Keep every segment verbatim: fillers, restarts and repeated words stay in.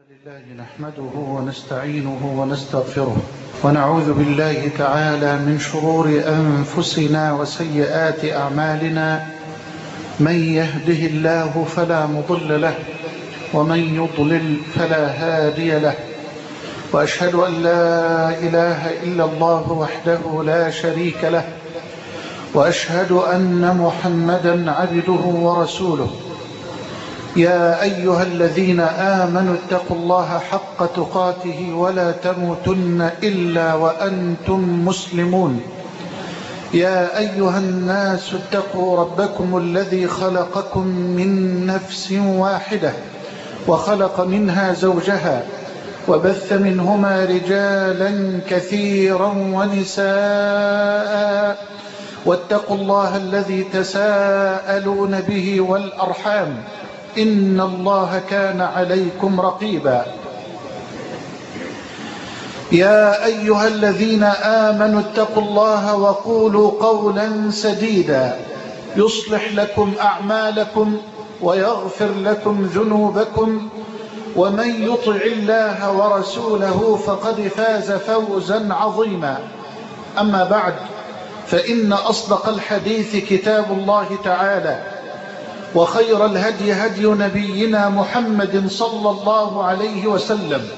لله نحمده ونستعينه ونستغفره ونعوذ بالله تعالى من شرور أنفسنا وسيئات أعمالنا. من يهده الله فلا مضل له ومن يضلل فلا هادي له، وأشهد أن لا إله إلا الله وحده لا شريك له، وأشهد أن محمدا عبده ورسوله. يا أيها الذين آمنوا اتقوا الله حق تقاته ولا تموتن إلا وأنتم مسلمون. يا أيها الناس اتقوا ربكم الذي خلقكم من نفس واحدة وخلق منها زوجها وبث منهما رجالا كثيرا ونساء، واتقوا الله الذي تساءلون به والأرحام إن الله كان عليكم رقيبا. يا أيها الذين آمنوا اتقوا الله وقولوا قولا سديدا يصلح لكم أعمالكم ويغفر لكم ذنوبكم، ومن يطع الله ورسوله فقد فاز فوزا عظيما. أما بعد، فإن أصدق الحديث كتاب الله تعالى، وخير الهدي هدي نبينا محمد صلى الله عليه وسلم،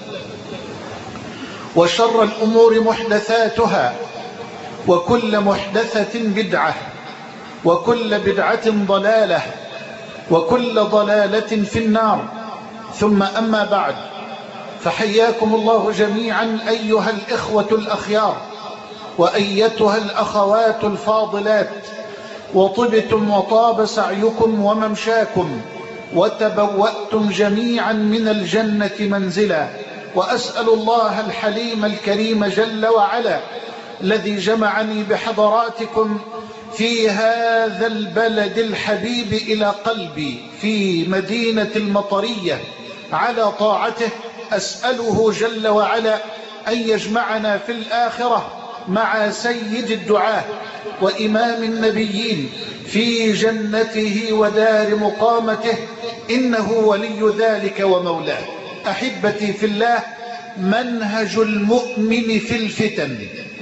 وشر الأمور محدثاتها، وكل محدثة بدعة، وكل بدعة ضلالة، وكل ضلالة في النار. ثم أما بعد، فحياكم الله جميعا أيها الإخوة الأخيار، وأيتها الأخوات الفاضلات، وطبتم وطاب سعيكم وممشاكم، وتبوأتم جميعا من الجنة منزلا. وأسأل الله الحليم الكريم جل وعلا الذي جمعني بحضراتكم في هذا البلد الحبيب إلى قلبي في مدينة المطرية على طاعته، أسأله جل وعلا أن يجمعنا في الآخرة مع سيد الدعاة وإمام النبيين في جنته ودار مقامته، إنه ولي ذلك ومولاه. أحبتي في الله، منهج المؤمن في الفتن،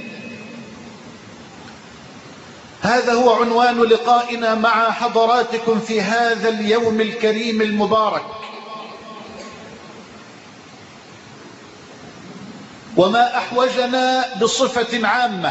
هذا هو عنوان لقائنا مع حضراتكم في هذا اليوم الكريم المبارك. وما أحوجنا بصفة عامة،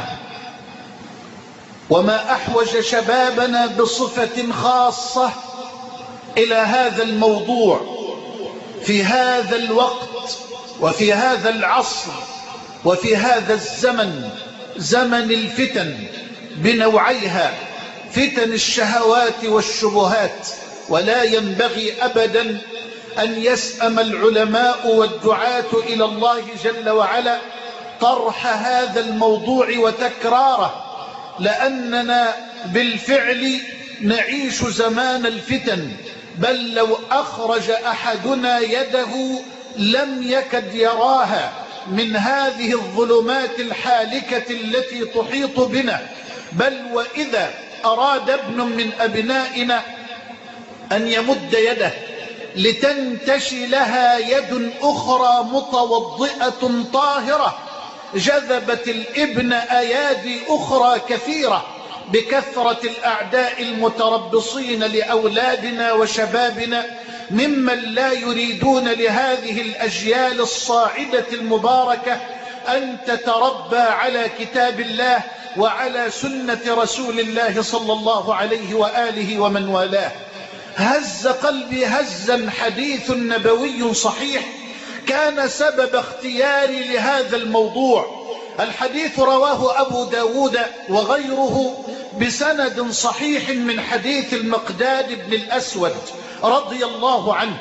وما أحوج شبابنا بصفة خاصة إلى هذا الموضوع في هذا الوقت وفي هذا العصر وفي هذا الزمن، زمن الفتن بنوعيها، فتن الشهوات والشبهات. ولا ينبغي أبدا أن يسأم العلماء والدعاة إلى الله جل وعلا طرح هذا الموضوع وتكراره، لأننا بالفعل نعيش زمان الفتن، بل لو أخرج أحدنا يده لم يكد يراها من هذه الظلمات الحالكة التي تحيط بنا. بل وإذا أراد ابن من أبنائنا أن يمد يده لتنتشي لها يد أخرى متوضئة طاهرة، جذبت الابن أيادي أخرى كثيرة بكثرة الأعداء المتربصين لأولادنا وشبابنا، ممن لا يريدون لهذه الأجيال الصاعدة المباركة أن تتربى على كتاب الله وعلى سنة رسول الله صلى الله عليه وآله ومن والاه. هز قلبي هزا حديث نبوي صحيح كان سبب اختياري لهذا الموضوع. الحديث رواه أبو داود وغيره بسند صحيح من حديث المقداد بن الأسود رضي الله عنه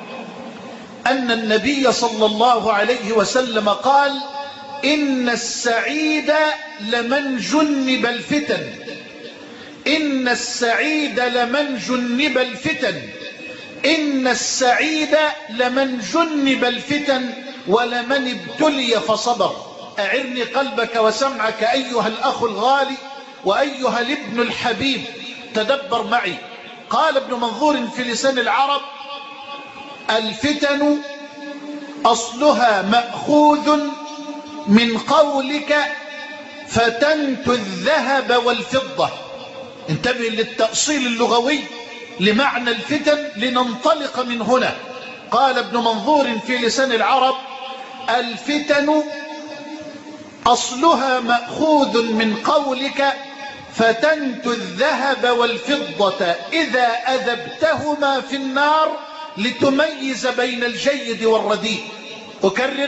أن النبي صلى الله عليه وسلم قال: إن السعيد لمن جنب الفتن، إن السعيد لمن جنب الفتن، إن السعيد لمن جنب الفتن ولمن ابتلي فصبر. أعرني قلبك وسمعك أيها الأخ الغالي وأيها الابن الحبيب، تدبر معي. قال ابن منظور في لسان العرب: الفتن أصلها مأخوذ من قولك فتنت الذهب والفضة. انتبه للتأصيل اللغوي لمعنى الفتن لننطلق من هنا. قال ابن منظور في لسان العرب: الفتن أصلها مأخوذ من قولك فتنت الذهب والفضة إذا أذبتهما في النار لتميز بين الجيد والرديء. أكرر: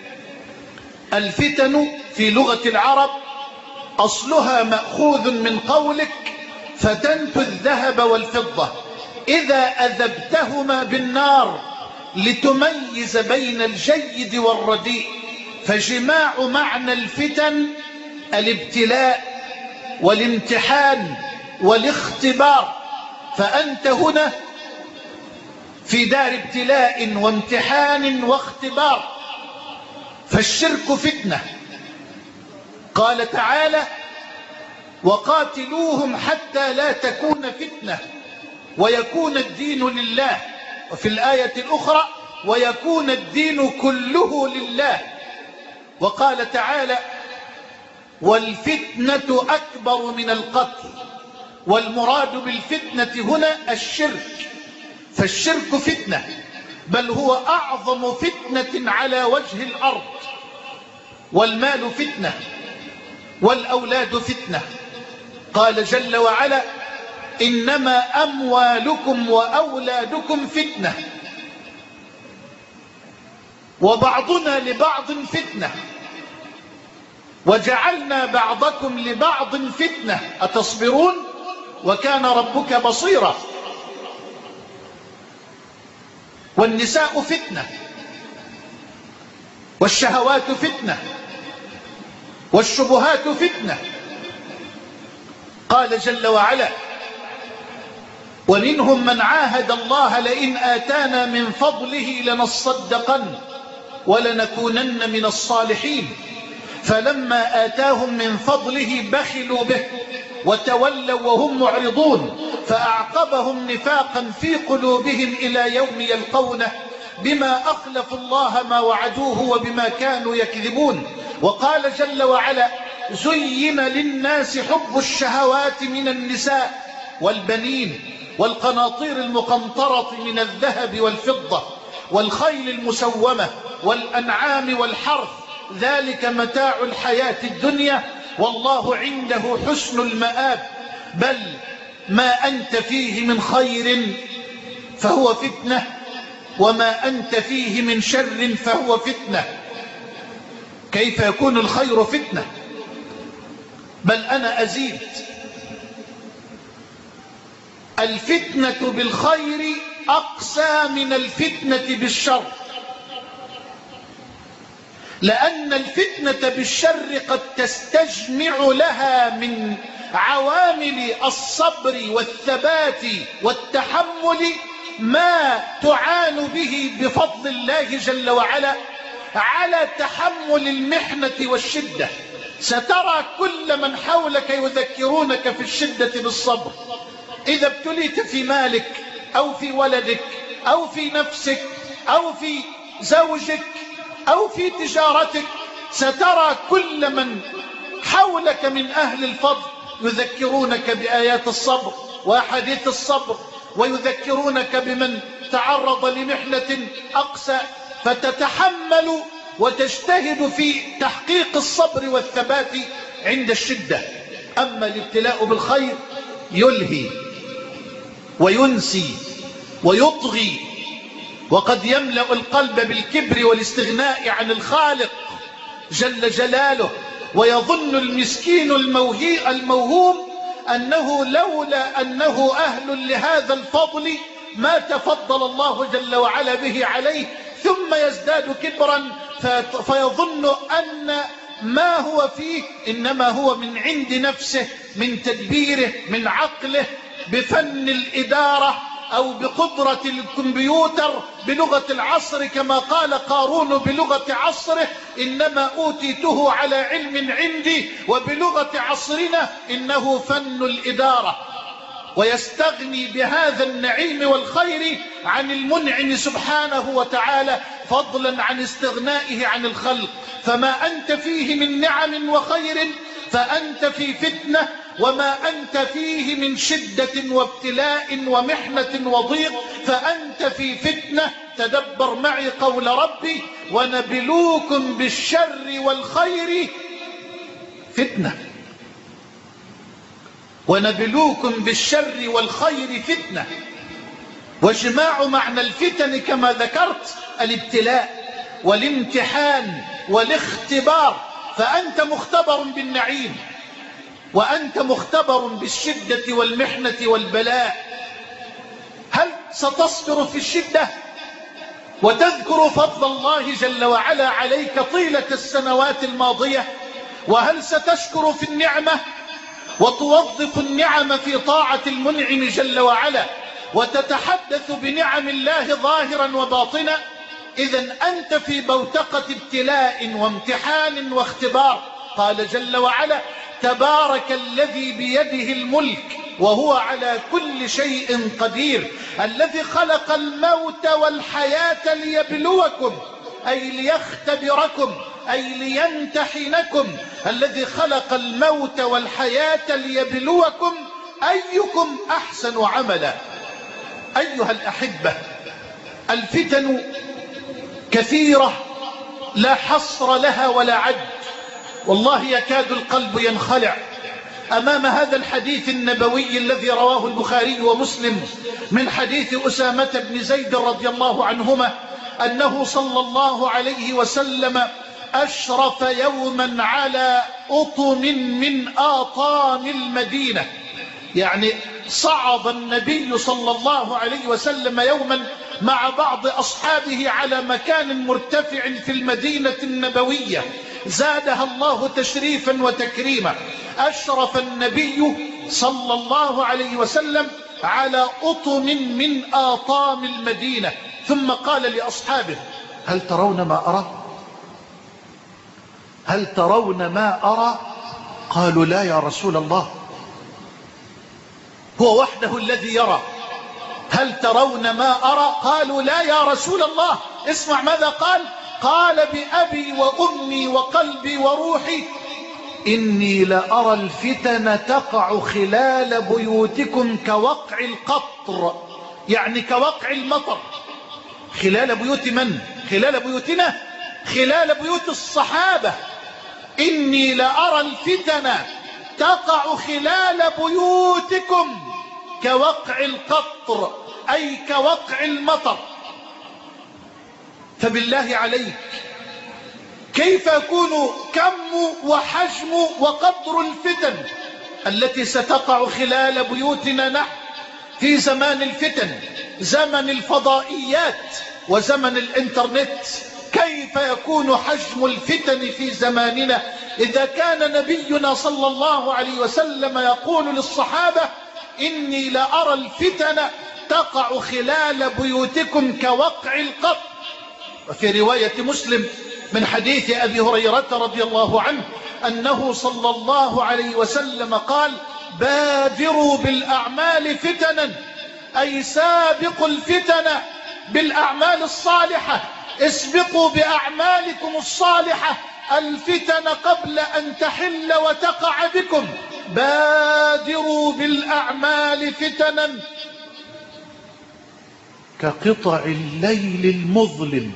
الفتن في لغة العرب أصلها مأخوذ من قولك فتنت الذهب والفضة إذا أذبتهما بالنار لتميز بين الجيد والرديء. فجماع معنى الفتن الابتلاء والامتحان والاختبار، فأنت هنا في دار ابتلاء وامتحان واختبار. فالشرك فتنة. قال تعالى: وقاتلوهم حتى لا تكون فتنة ويكون الدين لله. وفي الآية الأخرى: ويكون الدين كله لله. وقال تعالى: والفتنة أكبر من القتل. والمراد بالفتنة هنا الشرك. فالشرك فتنة، بل هو أعظم فتنة على وجه الأرض. والمال فتنة، والأولاد فتنة. قال جل وعلا: إنما أموالكم وأولادكم فتنة وبعضنا لبعض فتنة وجعلنا بعضكم لبعض فتنة أتصبرون وكان ربك بصيرا. والنساء فتنة، والشهوات فتنة، والشبهات فتنة. قال جل وعلا: ومنهم من عاهد الله لئن آتانا من فضله لنصدقن ولنكونن من الصالحين فلما آتاهم من فضله بخلوا به وتولوا وهم معرضون فأعقبهم نفاقا في قلوبهم إلى يوم يلقونه بما أخلفوا الله ما وعدوه وبما كانوا يكذبون. وقال جل وعلا: زين للناس حب الشهوات من النساء والبنين والقناطير المقنطرة من الذهب والفضة والخيل المسومة والأنعام والحرث ذلك متاع الحياة الدنيا والله عنده حسن المآب بل ما أنت فيه من خير فهو فتنة وما أنت فيه من شر فهو فتنة. كيف يكون الخير فتنة؟ بل أنا أزيد: الفتنة بالخير أقسى من الفتنة بالشر، لأن الفتنة بالشر قد تستجمع لها من عوامل الصبر والثبات والتحمل ما تعان به بفضل الله جل وعلا على تحمل المحنة والشدة. سترى كل من حولك يذكرونك في الشدة بالصبر. إذا ابتليت في مالك أو في ولدك أو في نفسك أو في زوجك أو في تجارتك سترى كل من حولك من أهل الفضل يذكرونك بآيات الصبر وأحاديث الصبر ويذكرونك بمن تعرض لمحنة أقسى، فتتحمل وتجتهد في تحقيق الصبر والثبات عند الشدة. أما الابتلاء بالخير يلهي وينسي ويطغي، وقد يملأ القلب بالكبر والاستغناء عن الخالق جل جلاله، ويظن المسكين الموهوم أنه لولا أنه أهل لهذا الفضل ما تفضل الله جل وعلا به عليه، ثم يزداد كبرا فيظن أن ما هو فيه إنما هو من عند نفسه، من تدبيره، من عقله، بفن الإدارة أو بقدرة الكمبيوتر بلغة العصر، كما قال قارون بلغة عصره: إنما أوتيته على علم عندي، وبلغة عصرنا إنه فن الإدارة. ويستغني بهذا النعيم والخير عن المنعم سبحانه وتعالى، فضلا عن استغنائه عن الخلق. فما أنت فيه من نعم وخير فأنت في فتنة، وما أنت فيه من شدة وابتلاء ومحنة وضيق فأنت في فتنة. تدبر معي قول ربي: ونبلوكم بالشر والخير فتنة. ونبلوكم بالشر والخير فتنة. وجماع معنى الفتن كما ذكرت الابتلاء والامتحان والاختبار. فأنت مختبر بالنعيم، وأنت مختبر بالشدة والمحنة والبلاء. هل ستصبر في الشدة وتذكر فضل الله جل وعلا عليك طيلة السنوات الماضية؟ وهل ستشكر في النعمة وتوظف النعم في طاعة المنعم جل وعلا وتتحدث بنعم الله ظاهرا وباطنا؟ إذن أنت في بوتقة ابتلاء وامتحان واختبار. قال جل وعلا: تبارك الذي بيده الملك وهو على كل شيء قدير، الذي خلق الموت والحياة ليبلوكم أي ليختبركم أي ليمتحنكم. الذي خلق الموت والحياة ليبلوكم أيكم أحسن عملا. أيها الأحبة، الفتن كثيرة لا حصر لها ولا عد، والله يكاد القلب ينخلع أمام هذا الحديث النبوي الذي رواه البخاري ومسلم من حديث أسامة بن زيد رضي الله عنهما أنه صلى الله عليه وسلم أشرف يوما على أطم من آطام المدينة. يعني صعد النبي صلى الله عليه وسلم يوما مع بعض أصحابه على مكان مرتفع في المدينة النبوية زادها الله تشريفا وتكريما. أشرف النبي صلى الله عليه وسلم على أطم من آطام المدينة، ثم قال لأصحابه: هل ترون ما أرى؟ هل ترون ما أرى؟ قالوا: لا يا رسول الله. هو وحده الذي يرى. هل ترون ما أرى؟ قالوا: لا يا رسول الله. اسمع ماذا قال: قال: بأبي وأمي وقلبي وروحي إني لأرى الفتن تقع خلال بيوتكم كوقع القطر، يعني كوقع المطر. خلال بيوت من؟ خلال بيوتنا، خلال بيوت الصحابة. إني لأرى الفتن تقع خلال بيوتكم كوقع القطر أي كوقع المطر. فبالله عليك، كيف يكون كم وحجم وقدر الفتن التي ستقع خلال بيوتنا نحن في زمان الفتن، زمن الفضائيات وزمن الانترنت؟ كيف يكون حجم الفتن في زماننا إذا كان نبينا صلى الله عليه وسلم يقول للصحابة: إني لأرى الفتن تقع خلال بيوتكم كوقع القطر. وفي رواية مسلم من حديث أبي هريرة رضي الله عنه أنه صلى الله عليه وسلم قال: بادروا بالأعمال فتنا، أي سابقوا الفتن بالأعمال الصالحة، اسبقوا بأعمالكم الصالحة الفتن قبل أن تحل وتقع بكم. بادروا بالأعمال فتنا كقطع الليل المظلم.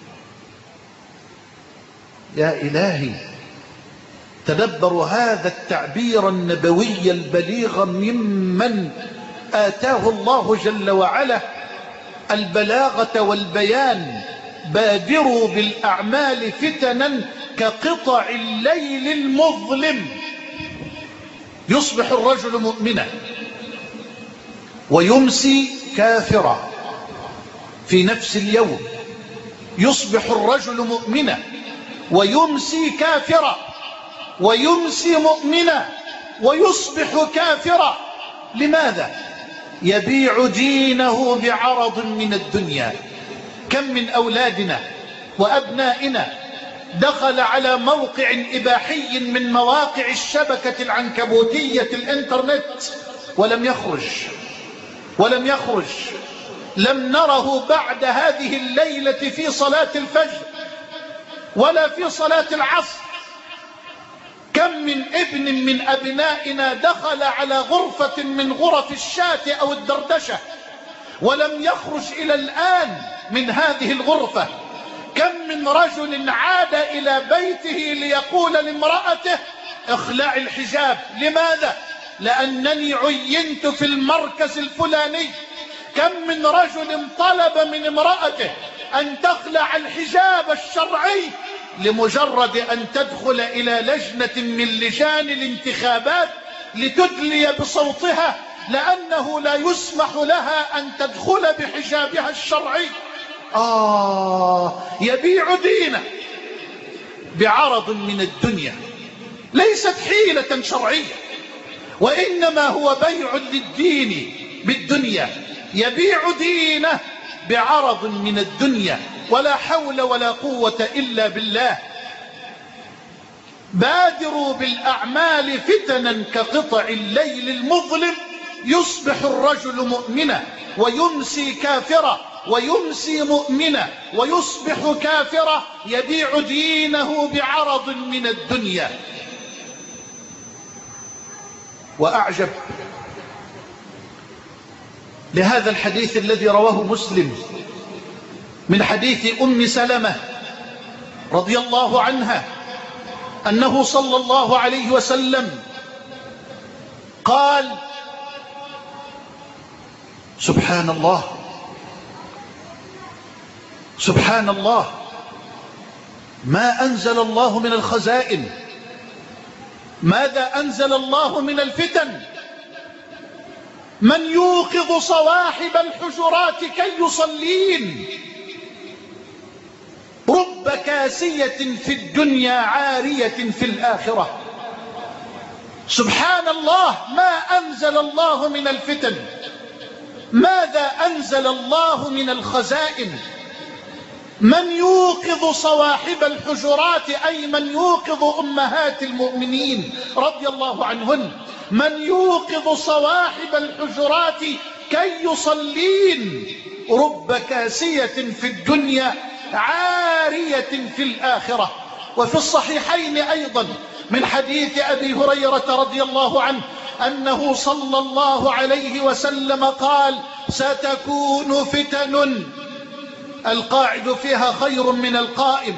يا إلهي، تدبروا هذا التعبير النبوي البليغ ممن آتاه الله جل وعلا البلاغة والبيان. بادروا بالأعمال فتنا كقطع الليل المظلم. يصبح الرجل مؤمنا ويمسي كافرا في نفس اليوم. يصبح الرجل مؤمنا ويمسي كافرا، ويمسي مؤمنا ويصبح كافرا. لماذا؟ يبيع دينه بعرض من الدنيا. كم من أولادنا وأبنائنا دخل على موقع إباحي من مواقع الشبكة العنكبوتية الإنترنت ولم يخرج ولم يخرج لم نره بعد هذه الليلة في صلاة الفجر ولا في صلاة العصر. كم من ابن من أبنائنا دخل على غرفة من غرف الشاة أو الدردشة ولم يخرج إلى الآن من هذه الغرفة. كم من رجل عاد إلى بيته ليقول لامرأته اخلعي الحجاب. لماذا؟ لأنني عينت في المركز الفلاني. كم من رجل طلب من امرأته أن تخلع الحجاب الشرعي لمجرد أن تدخل إلى لجنة من لجان الانتخابات لتدلي بصوتها، لأنه لا يسمح لها أن تدخل بحجابها الشرعي. آه يبيع دينه بعرض من الدنيا، ليست حيلة شرعية، وإنما هو بيع للدين بالدنيا. يبيع دينه بعرض من الدنيا، ولا حول ولا قوة إلا بالله. بادروا بالأعمال فتنا كقطع الليل المظلم، يصبح الرجل مؤمنا ويمسي كافرا، ويمسي مؤمنا ويصبح كافرا، يبيع دينه بعرض من الدنيا. وأعجب لهذا الحديث الذي رواه مسلم من حديث أم سلمة رضي الله عنها أنه صلى الله عليه وسلم قال: سبحان الله سبحان الله، ما أنزل الله من الخزائن، ماذا أنزل الله من الفتن؟ من يوقظ صواحب الحجرات كي يصلين، رب كاسية في الدنيا عارية في الآخرة. سبحان الله، ما أنزل الله من الفتن، ماذا أنزل الله من الخزائن؟ من يوقظ صواحب الحجرات، أي من يوقظ أمهات المؤمنين رضي الله عنهن، من يوقظ صواحب الحجرات كي يصلين، رب كاسية في الدنيا عارية في الآخرة. وفي الصحيحين أيضا من حديث أبي هريرة رضي الله عنه أنه صلى الله عليه وسلم قال: ستكون فتن القاعد فيها خير من القائم،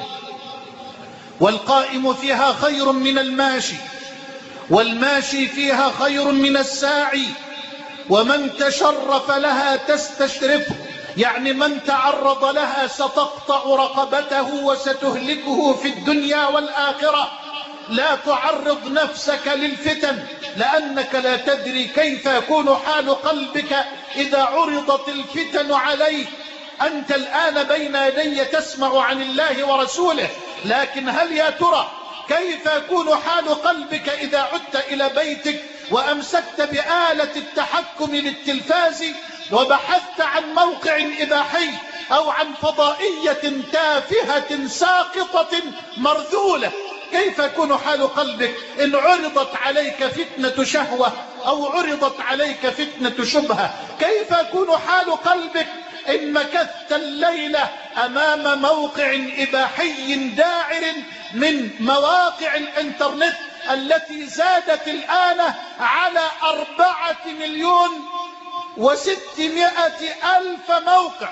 والقائم فيها خير من الماشي، والماشي فيها خير من الساعي، ومن تشرف لها تستشرفه، يعني من تعرض لها ستقطع رقبته وستهلكه في الدنيا والآخرة. لا تعرض نفسك للفتن، لأنك لا تدري كيف يكون حال قلبك إذا عرضت الفتن عليك. أنت الآن بين يدي تسمع عن الله ورسوله، لكن هل يا ترى كيف يكون حال قلبك إذا عدت إلى بيتك وأمسكت بآلة التحكم للتلفاز وبحثت عن موقع إباحي أو عن فضائية تافهة ساقطة مرذولة؟ كيف يكون حال قلبك إن عرضت عليك فتنة شهوة أو عرضت عليك فتنة شبهة؟ كيف يكون حال قلبك إن مكثت الليلة أمام موقع إباحي داعر من مواقع الإنترنت التي زادت الآن على أربعة مليون وستمائة ألف موقع،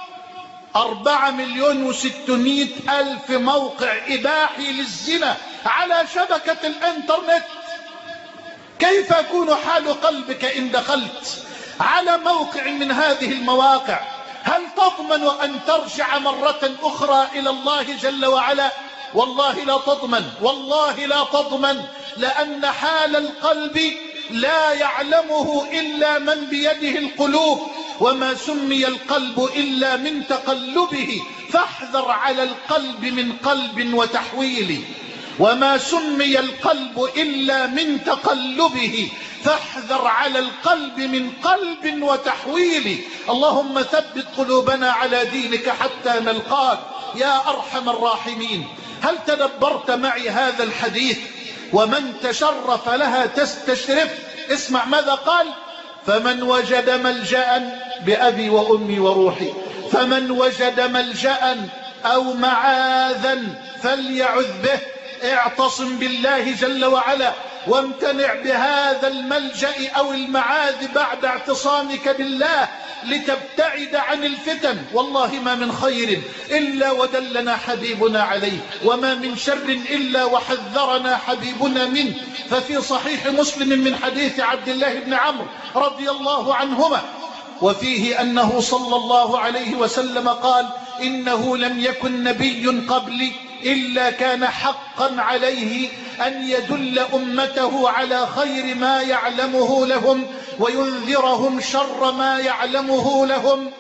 أربعة مليون وستمائة ألف موقع إباحي للزنا على شبكة الإنترنت. كيف يكون حال قلبك إن دخلت على موقع من هذه المواقع؟ هل تضمن أن ترجع مرة أخرى إلى الله جل وعلا؟ والله لا تضمن، والله لا تضمن، لأن حال القلب لا يعلمه إلا من بيده القلوب، وما سمي القلب إلا من تقلبه، فاحذر على القلب من قلب وتحويل. وما سمي القلب إلا من تقلبه، فاحذر على القلب من قلب وتحويل. اللهم ثبت قلوبنا على دينك حتى نلقاك يا أرحم الراحمين. هل تدبرت معي هذا الحديث؟ ومن تشرف لها تستشرف. اسمع ماذا قال: فمن وجد ملجأ بأبي وأمي وروحي، فمن وجد ملجأ أو معاذا فليعذ به. اعتصم بالله جل وعلا وامتنع بهذا الملجأ أو المعاذ بعد اعتصامك بالله لتبتعد عن الفتن. والله ما من خير إلا ودلنا حبيبنا عليه، وما من شر إلا وحذرنا حبيبنا منه. ففي صحيح مسلم من حديث عبد الله بن عمرو رضي الله عنهما وفيه أنه صلى الله عليه وسلم قال: إنه لم يكن نبي قبلي إلا كان حقا عليه أن يدل أمته على خير ما يعلمه لهم وينذرهم شر ما يعلمه لهم،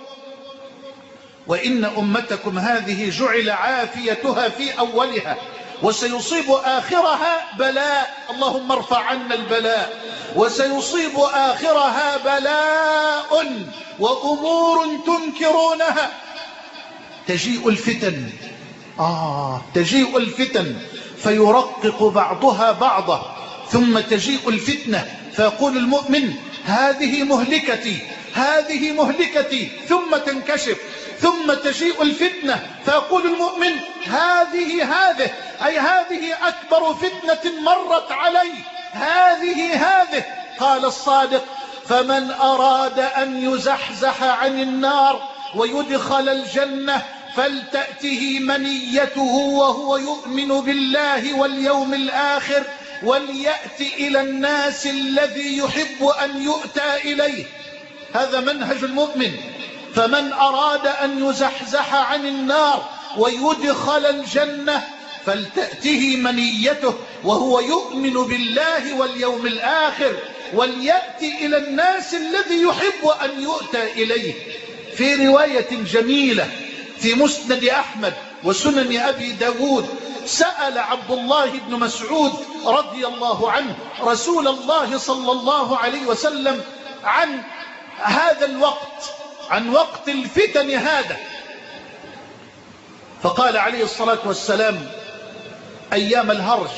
وإن أمتكم هذه جعل عافيتها في أولها وسيصيب آخرها بلاء، اللهم ارفع عنا البلاء، وسيصيب آخرها بلاء وأمور تنكرونها. تجيء الفتن آه تجيء الفتن فيرقق بعضها بعضا، ثم تجيء الفتنة فيقول المؤمن: هذه مهلكتي هذه مهلكتي، ثم تنكشف. ثم تجيء الفتنة فيقول المؤمن: هذه هذه أي هذه أكبر فتنة مرت علي، هذه هذه. قال الصادق: فمن أراد أن يزحزح عن النار ويدخل الجنة فلتأته منيته وهو يؤمن بالله واليوم الآخر وليأت إلى الناس الذي يحب أن يؤتى إليه. هذا منهج المؤمن. فمن أراد أن يزحزح عن النار ويدخل الجنة فلتأته منيته وهو يؤمن بالله واليوم الآخر وليأتي إلى الناس الذي يحب أن يؤتى إليه. في رواية جميلة في مسند أحمد وسنن أبي داود سأل عبد الله بن مسعود رضي الله عنه رسول الله صلى الله عليه وسلم عن هذا الوقت، عن وقت الفتن هذا، فقال عليه الصلاة والسلام: أيام الهرج.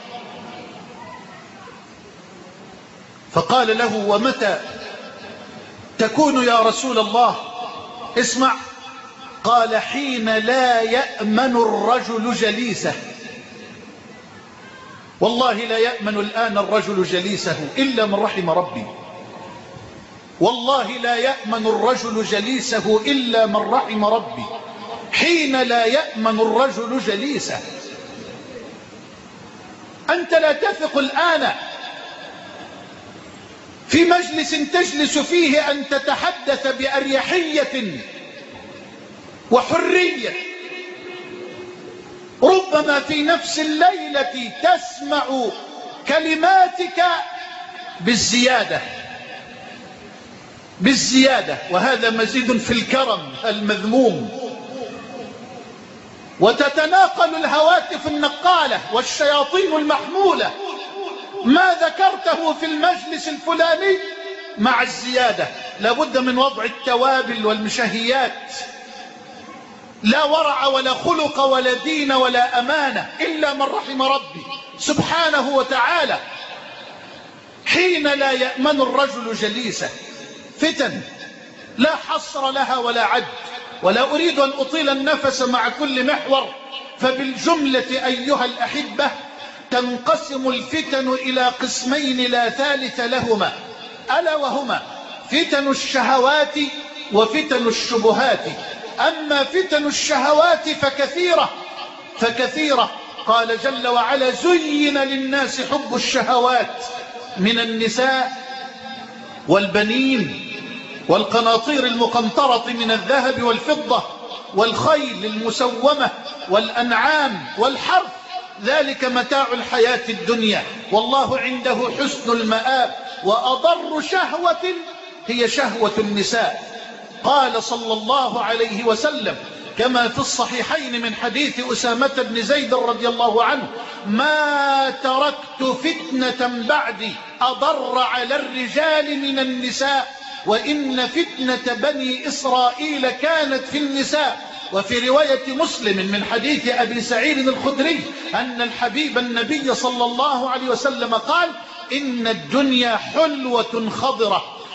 فقال له: ومتى تكون يا رسول الله؟ اسمع، قال: حين لا يأمن الرجل جليسه. والله لا يأمن الآن الرجل جليسه إلا من رحم ربي، والله لا يأمن الرجل جليسه إلا من رحم ربي. حين لا يأمن الرجل جليسه، أنت لا تثق الآن في مجلس تجلس فيه أن تتحدث بأريحية وحرية. ربما في نفس الليلة تسمع كلماتك بالزيادة بالزيادة وهذا مزيد في الكرم المذموم، وتتناقل الهواتف النقالة والشياطين المحمولة ما ذكرته في المجلس الفلاني مع الزيادة. لابد من وضع التوابل والمشهيات. لا ورع ولا خلق ولا دين ولا أمانة إلا من رحم ربي سبحانه وتعالى. حين لا يأمن الرجل جليسه، فتن لا حصر لها ولا عد، ولا أريد أن أطيل النفس مع كل محور. فبالجملة أيها الأحبة تنقسم الفتن إلى قسمين لا ثالث لهما، ألا وهما فتن الشهوات وفتن الشبهات. أما فتن الشهوات فكثيرة فكثيرة قال جل وعلا: زين للناس حب الشهوات من النساء والبنين والقناطير المقنطرة من الذهب والفضة والخيل المسومة والأنعام والحرث، ذلك متاع الحياة الدنيا والله عنده حسن المآب. وأضر شهوة هي شهوة النساء. قال صلى الله عليه وسلم كما في الصحيحين من حديث أسامة بن زيد رضي الله عنه: ما تركت فتنة بعدي أضر على الرجال من النساء، وإن فتنة بني إسرائيل كانت في النساء. وفي رواية مسلم من حديث أبي سعيد الخدري أن الحبيب النبي صلى الله عليه وسلم قال: إن الدنيا حلوة خضرة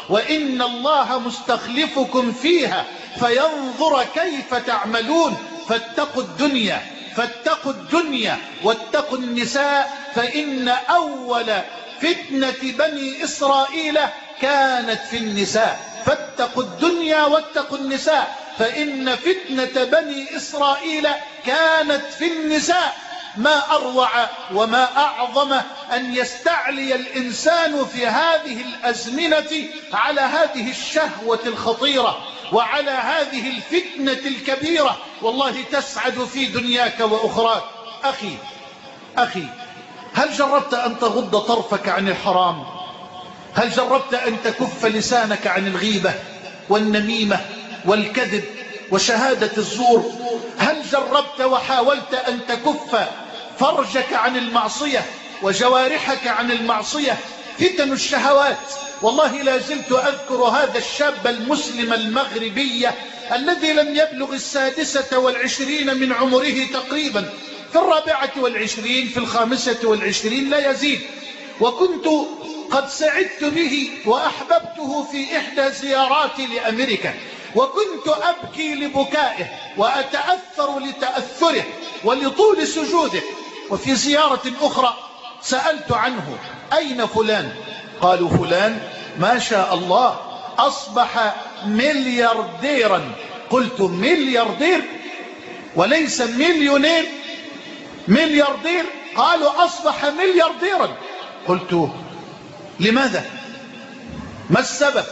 وإن الله مستخلفكم فيها فينظر كيف تعملون. فاتقوا الدنيا فاتقوا الدنيا واتقوا النساء، فإن أول فتنة بني إسرائيل كانت في النساء. فاتقوا الدنيا واتقوا النساء، فإن فتنة بني إسرائيل كانت في النساء. ما أروع وما أعظم أن يستعلي الإنسان في هذه الأزمنة على هذه الشهوة الخطيرة وعلى هذه الفتنة الكبيرة. والله تسعد في دنياك وأخراك. أخي أخي هل جربت أن تغض طرفك عن الحرام؟ هل جربت أن تكف لسانك عن الغيبة والنميمة والكذب وشهادة الزور؟ هل جربت وحاولت أن تكف فرجك عن المعصية وجوارحك عن المعصية؟ فتن الشهوات. والله لا زلت أذكر هذا الشاب المسلم المغربي الذي لم يبلغ السادسة والعشرين من عمره تقريبا، في الرابعة والعشرين في الخامسة والعشرين لا يزيد، وكنت قد سعدت به وأحببته في إحدى زياراتي لأمريكا، وكنت أبكي لبكائه وأتأثر لتأثره ولطول سجوده. وفي زيارة أخرى سألت عنه: أين فلان؟ قالوا: فلان ما شاء الله أصبح مليارديرا. قلت: ملياردير وليس مليونير؟ ملياردير. قالوا: أصبح مليارديرا. قلت: لماذا؟ ما السبب؟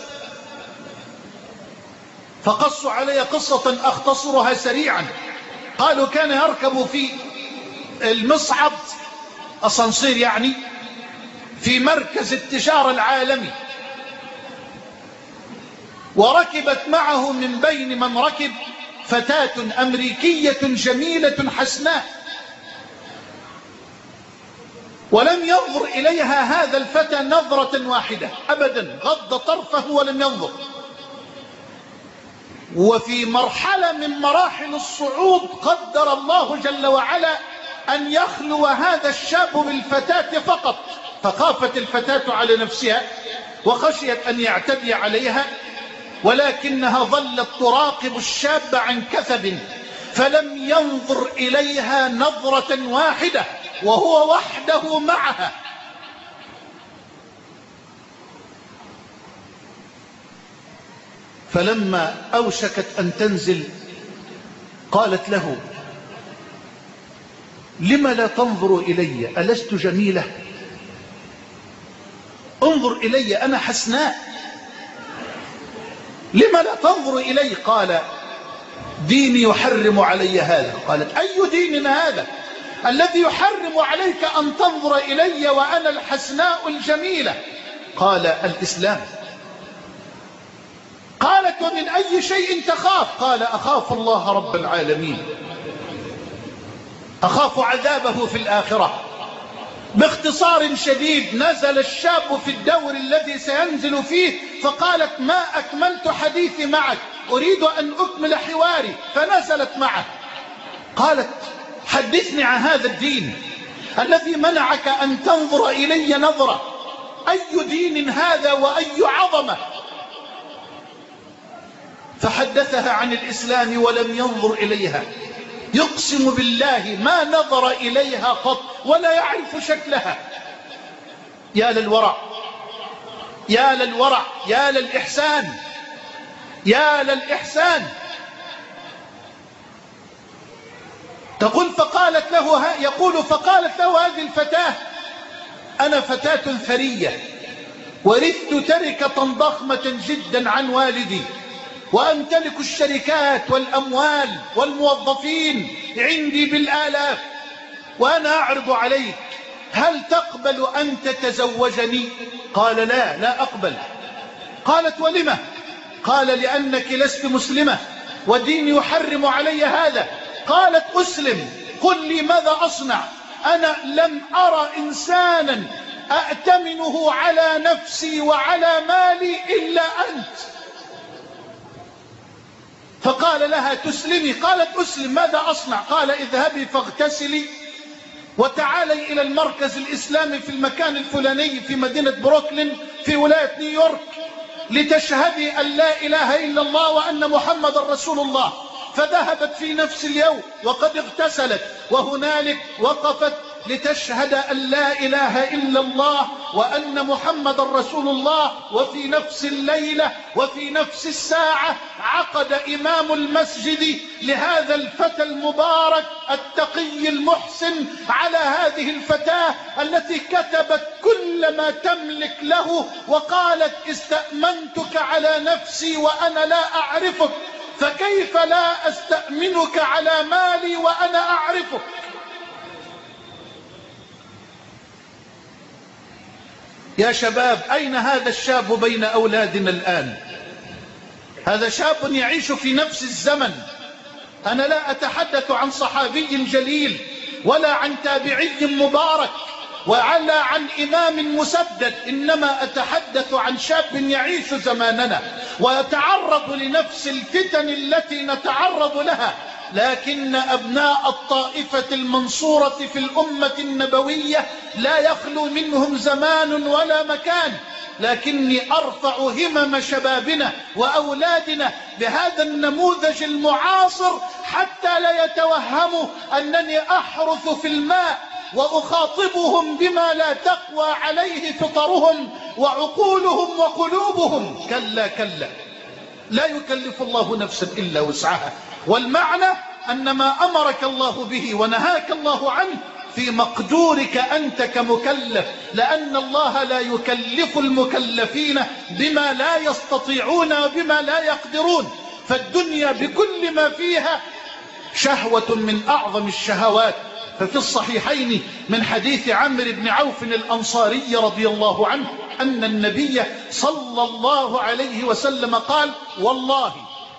فقصوا علي قصة أختصرها سريعا. قالوا: كان يركب في المصعد، أسانسير يعني، في مركز التجارة العالمي، وركبت معه من بين من ركب فتاة أمريكية جميلة حسناء، ولم ينظر إليها هذا الفتى نظرة واحدة أبدا، غض طرفه ولم ينظر. وفي مرحلة من مراحل الصعود قدر الله جل وعلا أن يخلو هذا الشاب بالفتاة فقط، فخافت الفتاة على نفسها وخشيت أن يعتدي عليها، ولكنها ظلت تراقب الشاب عن كثب، فلم ينظر إليها نظرة واحدة وهو وحده معها. فلما أوشكت أن تنزل قالت له: لم لا تنظر إلي؟ ألست جميلة؟ انظر إلي، أنا حسناء، لم لا تنظر إلي؟ قال: ديني يحرم علي هذا. قالت: أي دين هذا الذي يحرم عليك أن تنظر إلي وأنا الحسناء الجميلة؟ قال: الإسلام. قالت: ومن أي شيء تخاف؟ قال: أخاف الله رب العالمين، أخاف عذابه في الآخرة. باختصار شديد نزل الشاب في الدور الذي سينزل فيه، فقالت: ما أكملت حديثي معك، أريد أن أكمل حواري. فنزلت معه. قالت: حدثني عن هذا الدين الذي منعك أن تنظر إلي نظرة، أي دين هذا وأي عظمة؟ فحدثها عن الإسلام ولم ينظر إليها، يقسم بالله ما نظر إليها قط ولا يعرف شكلها. يا للورع، يا للورع، يا للإحسان، يا للإحسان. تقول فقالت له يقول فقالت له هذه الفتاة: أنا فتاة ثرية، ورثت تركة ضخمة جدا عن والدي، وأمتلك الشركات والأموال والموظفين عندي بالآلاف، وأنا أعرض عليك، هل تقبل أن تتزوجني؟ قال: لا لا أقبل. قالت: ولم؟ قال: لأنك لست مسلمة وديني يحرم علي هذا. قالت: أسلم، قل لي ماذا أصنع، أنا لم أرى إنسانا أأتمنه على نفسي وعلى مالي إلا أنت. فقال لها: تسلمي؟ قالت: أسلم، ماذا أصنع؟ قال: اذهبي فاغتسلي وتعالي إلى المركز الإسلامي في المكان الفلاني في مدينة بروكلين في ولاية نيويورك، لتشهدي أن لا إله إلا الله وأن محمد رسول الله، فذهبت في نفس اليوم وقد اغتسلت وهنالك وقفت لتشهد أن لا إله إلا الله وأن محمد رسول الله. وفي نفس الليلة وفي نفس الساعة عقد إمام المسجد لهذا الفتى المبارك التقي المحسن على هذه الفتاة التي كتبت كل ما تملك له وقالت استأمنتك على نفسي وأنا لا أعرفك، فكيف لا أستأمنك على مالي وأنا أعرفك؟ يا شباب، أين هذا الشاب بين أولادنا الآن؟ هذا شاب يعيش في نفس الزمن. أنا لا أتحدث عن صحابي جليل ولا عن تابعي مبارك ولا عن إمام مسدد، إنما أتحدث عن شاب يعيش زماننا ويتعرض لنفس الفتن التي نتعرض لها. لكن أبناء الطائفة المنصورة في الأمة النبوية لا يخلو منهم زمان ولا مكان، لكني أرفع همم شبابنا وأولادنا بهذا النموذج المعاصر حتى لا يتوهموا أنني أحرث في الماء وأخاطبهم بما لا تقوى عليه فطرهم وعقولهم وقلوبهم. كلا كلا، لا يكلف الله نفسا إلا وسعها. والمعنى أن ما أمرك الله به ونهاك الله عنه في مقدورك أنت كمكلف، لأن الله لا يكلف المكلفين بما لا يستطيعون وبما لا يقدرون. فالدنيا بكل ما فيها شهوة من أعظم الشهوات. ففي الصحيحين من حديث عمرو بن عوف الأنصاري رضي الله عنه أن النبي صلى الله عليه وسلم قال: والله،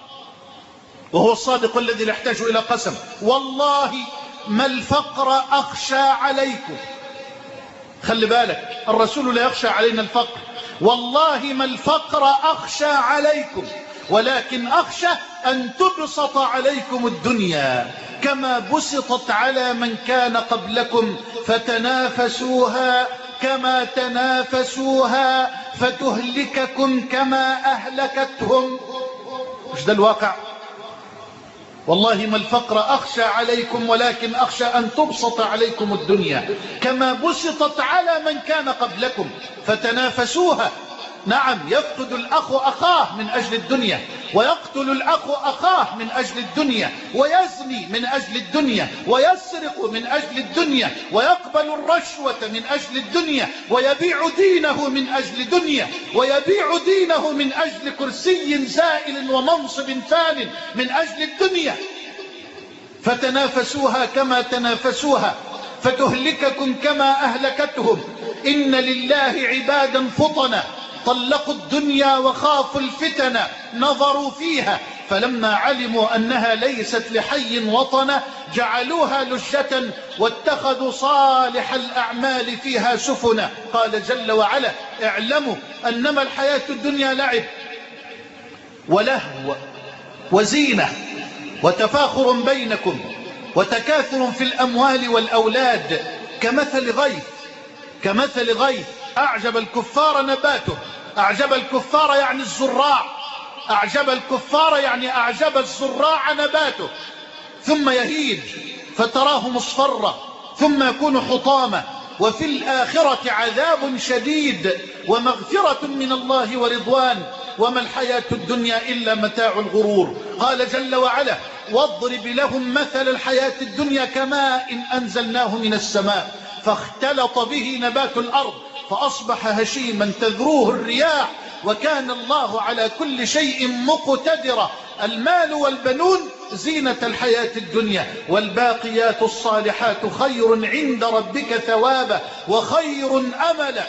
وهو الصادق الذي لا يحتاج إلى قسم، والله ما الفقر أخشى عليكم. خلي بالك، الرسول لا يخشى علينا الفقر. والله ما الفقر أخشى عليكم، ولكن أخشى أن تبسط عليكم الدنيا كما بسطت على من كان قبلكم فتنافسوها كما تنافسوها فتهلككم كما أهلكتهم. مش ده الواقع؟ والله ما الفقر أخشى عليكم ولكن أخشى أن تبسط عليكم الدنيا كما بسطت على من كان قبلكم فتنافسوها. نعم، يفقد الأخ أخاه من أجل الدنيا، ويقتل الأخ أخاه من أجل الدنيا، ويزني من أجل الدنيا، ويسرق من أجل الدنيا، ويقبل الرشوة من أجل الدنيا، ويبيع دينه من أجل دنيا، ويبيع دينه من أجل كرسي زائل ومنصب فان من أجل الدنيا. فتنافسوها كما تنافسوها فتهلككم كما أهلكتهم. إن لله عبادا فطنا طلقوا الدنيا وخافوا الفتن نظروا فيها، فلما علموا أنها ليست لحي وطنا جعلوها لجة واتخذوا صالح الأعمال فيها سفنا. قال جل وعلا: اعلموا أنما الحياة الدنيا لعب ولهو وزينة وتفاخر بينكم وتكاثر في الأموال والأولاد كمثل غيث كمثل غيث أعجب الكفار نباته. أعجب الكفار يعني الزراع، أعجب الكفار يعني أعجب الزراع نباته، ثم يهيج فتراه مصفرا ثم يكون حطاما، وفي الآخرة عذاب شديد ومغفرة من الله ورضوان، وما الحياة الدنيا إلا متاع الغرور. قال جل وعلا: واضرب لهم مثل الحياة الدنيا كماء إن أنزلناه من السماء فاختلط به نبات الأرض فأصبح هشيما تذروه الرياح وكان الله على كل شيء مقتدرا. المال والبنون زينة الحياة الدنيا، والباقيات الصالحات خير عند ربك ثوابا وخير أملا.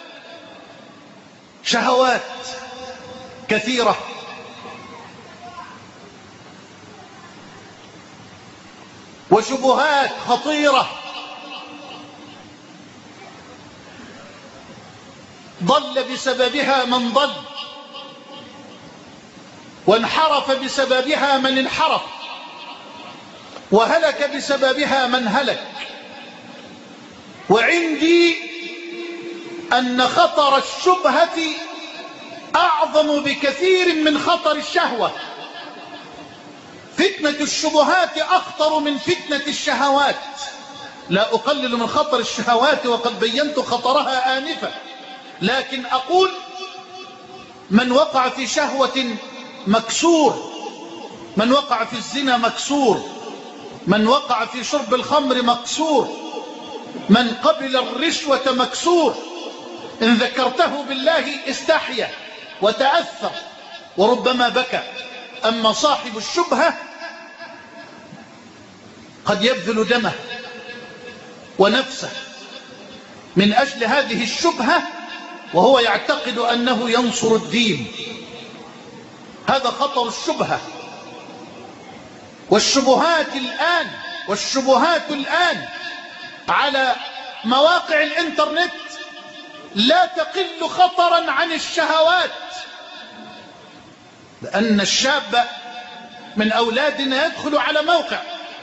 شهوات كثيرة، وشبهات خطيرة، ضل بسببها من ضل، وانحرف بسببها من انحرف، وهلك بسببها من هلك. وعندي أن خطر الشبهة أعظم بكثير من خطر الشهوة. فتنة الشبهات أخطر من فتنة الشهوات. لا أقلل من خطر الشهوات وقد بينت خطرها آنفا، لكن أقول من وقع في شهوة مكسور، من وقع في الزنا مكسور، من وقع في شرب الخمر مكسور، من قبل الرشوة مكسور. إن ذكرته بالله استحيا وتأثر وربما بكى. أما صاحب الشبهة قد يبذل دمه ونفسه من أجل هذه الشبهة وهو يعتقد أنه ينصر الدين. هذا خطر الشبهة. والشبهات الآن والشبهات الآن على مواقع الإنترنت لا تقل خطرا عن الشهوات، لأن الشاب من أولادنا يدخل على موقع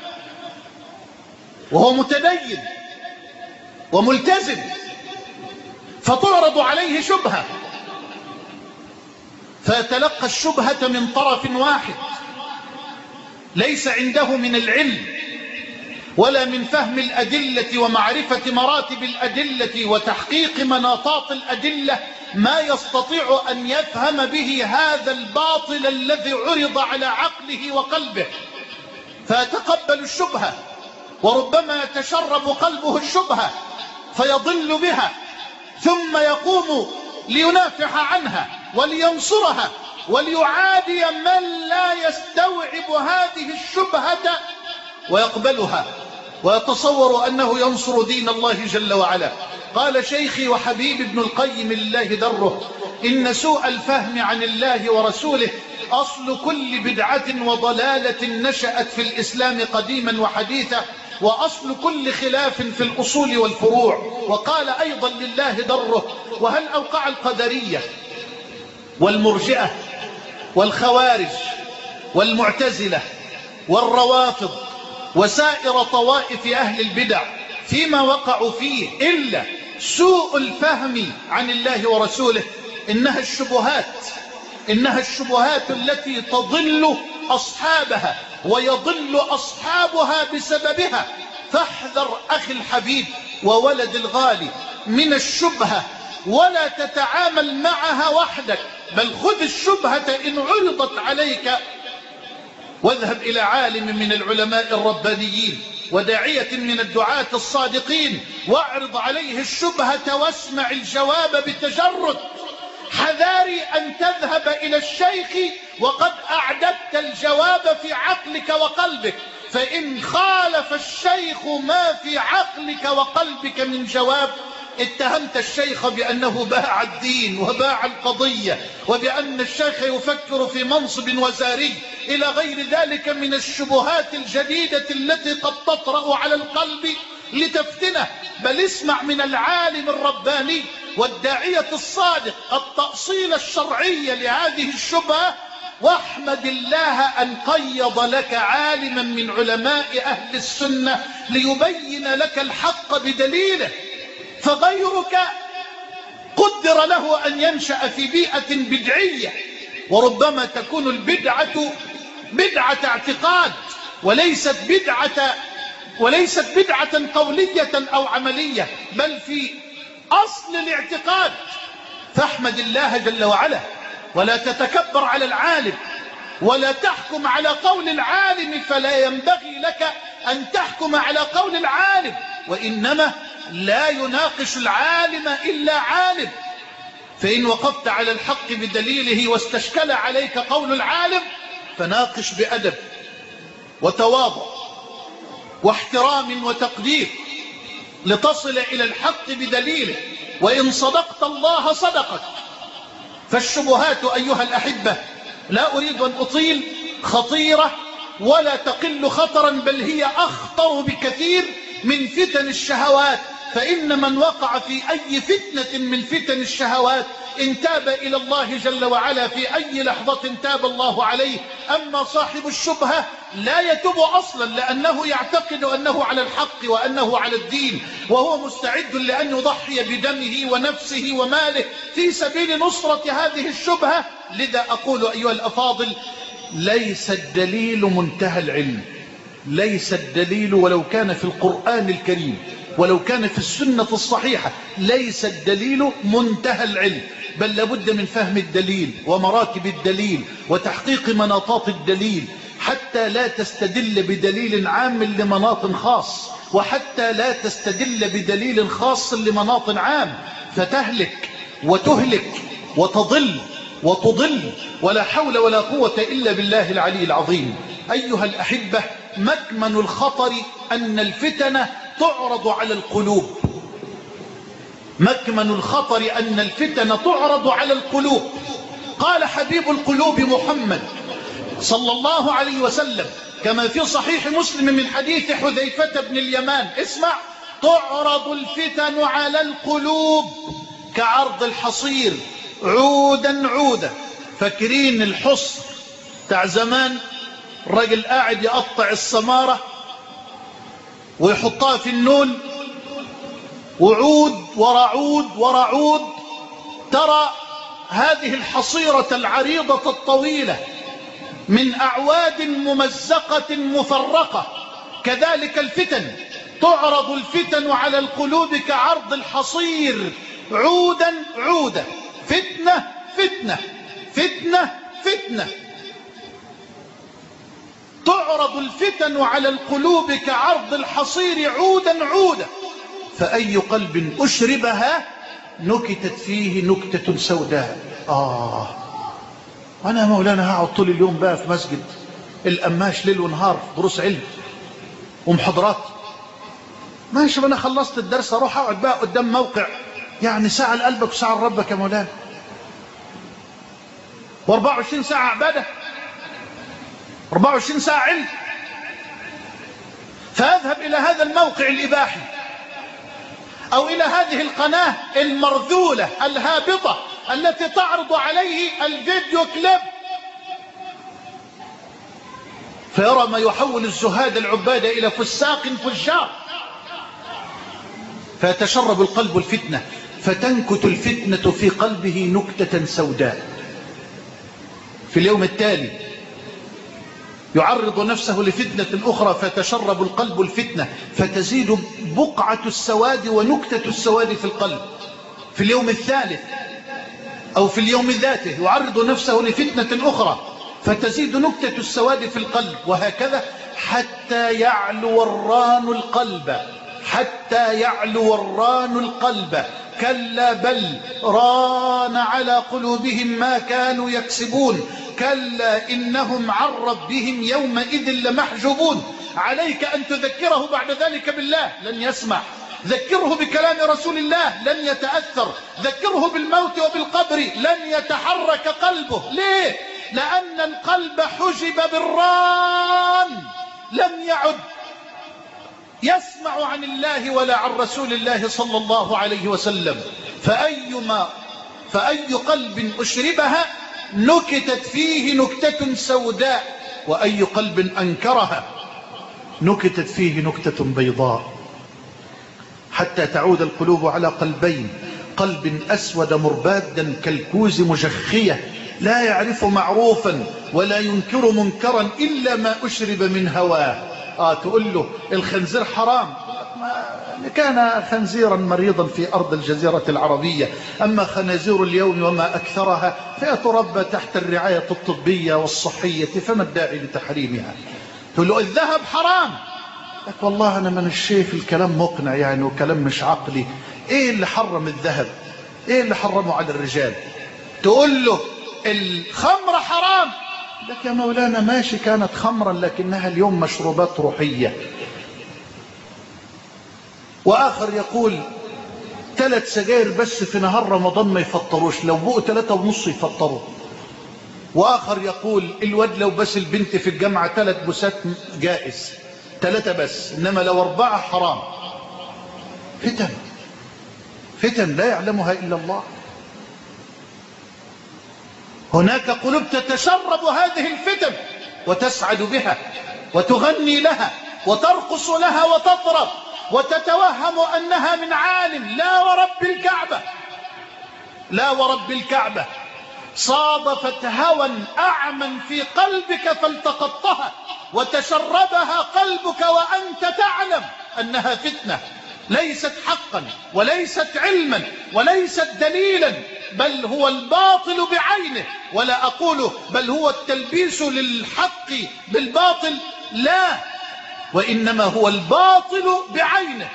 وهو متدين وملتزم، فتعرض عليه شبهة فيتلقى الشبهة من طرف واحد ليس عنده من العلم ولا من فهم الأدلة ومعرفة مراتب الأدلة وتحقيق مناطات الأدلة ما يستطيع أن يفهم به هذا الباطل الذي عرض على عقله وقلبه، فيتقبل الشبهة وربما يتشرب قلبه الشبهة فيضل بها، ثم يقوم لينافح عنها ولينصرها وليعادي من لا يستوعب هذه الشبهة ويقبلها ويتصور أنه ينصر دين الله جل وعلا. قال شيخي وحبيب ابن القيم لله دره: إن سوء الفهم عن الله ورسوله أصل كل بدعة وضلالة نشأت في الإسلام قديما وحديثا، وأصل كل خلاف في الأصول والفروع. وقال أيضا لله دره: وهل أوقع القدرية والمرجئة والخوارج والمعتزلة والروافض وسائر طوائف أهل البدع فيما وقعوا فيه إلا سوء الفهم عن الله ورسوله؟ إنها الشبهات، إنها الشبهات التي تضل أصحابها ويضل أصحابها بسببها. فاحذر أخي الحبيب وولد الغالي من الشبهة، ولا تتعامل معها وحدك، بل خذ الشبهة إن عرضت عليك واذهب إلى عالم من العلماء الربانيين وداعية من الدعاة الصادقين واعرض عليه الشبهة واسمع الجواب بتجرد. حذاري أن تذهب إلى الشيخ وقد أعددت الجواب في عقلك وقلبك، فإن خالف الشيخ ما في عقلك وقلبك من جواب اتهمت الشيخ بأنه باع الدين وباع القضية، وبأن الشيخ يفكر في منصب وزاري إلى غير ذلك من الشبهات الجديدة التي قد تطرأ على القلب لتفتنه. بل اسمع من العالم الرباني والداعية الصادق التأصيل الشرعي لهذه الشبهة، واحمد الله أن قيض لك عالما من علماء أهل السنة ليبين لك الحق بدليله. فغيرك قدر له أن ينشأ في بيئة بدعية، وربما تكون البدعة بدعة اعتقاد وليست بدعة وليست بدعة قولية أو عملية، بل في أصل الاعتقاد. فاحمد الله جل وعلا ولا تتكبر على العالم ولا تحكم على قول العالم، فلا ينبغي لك أن تحكم على قول العالم، وإنما لا يناقش العالم إلا عالم. فإن وقفت على الحق بدليله واستشكل عليك قول العالم فناقش بأدب وتواضع واحترام وتقدير لتصل إلى الحق بدليله، وإن صدقت الله صدقك. فالشبهات أيها الأحبة لا أريد أن أطيل خطيرة ولا تقل خطرا، بل هي أخطر بكثير من فتن الشهوات. فإن من وقع في أي فتنة من فتن الشهوات إن تاب إلى الله جل وعلا في أي لحظة تاب الله عليه. أما صاحب الشبهة لا يتوب أصلا، لأنه يعتقد أنه على الحق وأنه على الدين، وهو مستعد لأن يضحي بدمه ونفسه وماله في سبيل نصرة هذه الشبهة. لذا أقول أيها الأفاضل، ليس الدليل منتهى العلم، ليس الدليل ولو كان في القرآن الكريم ولو كان في السنة الصحيحة، ليس الدليل منتهى العلم، بل لابد من فهم الدليل ومراتب الدليل وتحقيق مناطات الدليل، حتى لا تستدل بدليل عام لمناط خاص، وحتى لا تستدل بدليل خاص لمناط عام، فتهلك وتهلك وتضل وتضل، ولا حول ولا قوة إلا بالله العلي العظيم. أيها الأحبة، مكمن الخطر أن الفتن تعرض على القلوب، مكمن الخطر أن الفتن تعرض على القلوب. قال حبيب القلوب محمد صلى الله عليه وسلم كما في صحيح مسلم من حديث حذيفة بن اليمان، اسمع: تعرض الفتن على القلوب كعرض الحصير عودا عودا. فاكرين الحصر بتاع زمان؟ الراجل قاعد يقطع السمارة ويحطها في النول، وعود ورعود ورعود، ترى هذه الحصيرة العريضة الطويلة من أعواد ممزقة مفرقة. كذلك الفتن، تعرض الفتن على القلوب كعرض الحصير عودا عودا، فتنة فتنة فتنة فتنة. تعرض الفتن على القلوب كعرض الحصير عودا عودا، فأي قلب أشربها نكتت فيه نكتة سوداء. آه أنا مولانا هقعد طول اليوم بقى في مسجد القماش ليل ونهار دروس علم ومحاضرات، ماشي، أنا خلصت الدرس أروح أقعد بقى قدام موقع يعني ساعة لقلبك وساعة لربك يا مولانا، واربعة وعشرين ساعة عبادة، أربعة وعشرين ساعة علم. فأذهب إلى هذا الموقع الإباحي أو إلى هذه القناة المرذولة الهابطة التي تعرض عليه الفيديو كليب، فيرى ما يحول الزهاد العباد إلى فساق فجار، فيتشرب القلب الفتنة، فتنكت الفتنة في قلبه نكتة سوداء. في اليوم التالي يعرض نفسه لفتنة أخرى، فتشرب القلب الفتنة، فتزيد بقعة السواد ونكتة السواد في القلب. في اليوم الثالث أو في اليوم ذاته يعرض نفسه لفتنة أخرى، فتزيد نكتة السواد في القلب، وهكذا حتى يعلو الران القلب، حتى يعلو الران القلب. كلا بل ران على قلوبهم ما كانوا يكسبون، كلا إنهم عن ربهم يومئذ لمحجوبون. عليك أن تذكره بعد ذلك بالله، لن يسمع. ذكره بكلام رسول الله، لن يتأثر. ذكره بالموت وبالقبر، لن يتحرك قلبه. ليه؟ لأن القلب حجب بالران، لم يعد يسمع عن الله ولا عن رسول الله صلى الله عليه وسلم. فأيما فأي قلب أشربها نكتت فيه نكتة سوداء، وأي قلب أنكرها نكتت فيه نكتة بيضاء، حتى تعود القلوب على قلبين: قلب أسود مربادا كالكوز مجخية، لا يعرف معروفا ولا ينكر منكرا إلا ما أشرب من هواه. آه تقول له الخنزير حرام، كان خنزيرا مريضا في أرض الجزيرة العربية، أما خنازير اليوم وما أكثرها فيتربى تحت الرعاية الطبية والصحية، فما الداعي لتحريمها؟ تقول له الذهب حرام، لك والله أنا من الشيخ الكلام مقنع يعني وكلام مش عقلي. إيه اللي حرم الذهب؟ إيه اللي حرمه على الرجال؟ تقول له الخمر حرام، لك يا مولانا ماشي كانت خمرا لكنها اليوم مشروبات روحية. وآخر يقول ثلاث سجاير بس في نهار رمضان ما يفطروش، لو بقوا ثلاثة ونص يفطروا. وآخر يقول الواد لو بس البنت في الجامعة ثلاث بوسات جائز، ثلاثة بس، إنما لو أربعة حرام. فتن فتن لا يعلمها إلا الله. هناك قلوب تتشرب هذه الفتن وتسعد بها وتغني لها وترقص لها وتطرب وتتوهم أنها من عالم. لا ورب الكعبة، لا ورب الكعبة، صادفت هوى أعمى في قلبك فالتقطتها وتشربها قلبك وأنت تعلم أنها فتنة، ليست حقا وليست علما وليست دليلا، بل هو الباطل بعينه. ولا أقول بل هو التلبيس للحق بالباطل، لا، وإنما هو الباطل بعينه.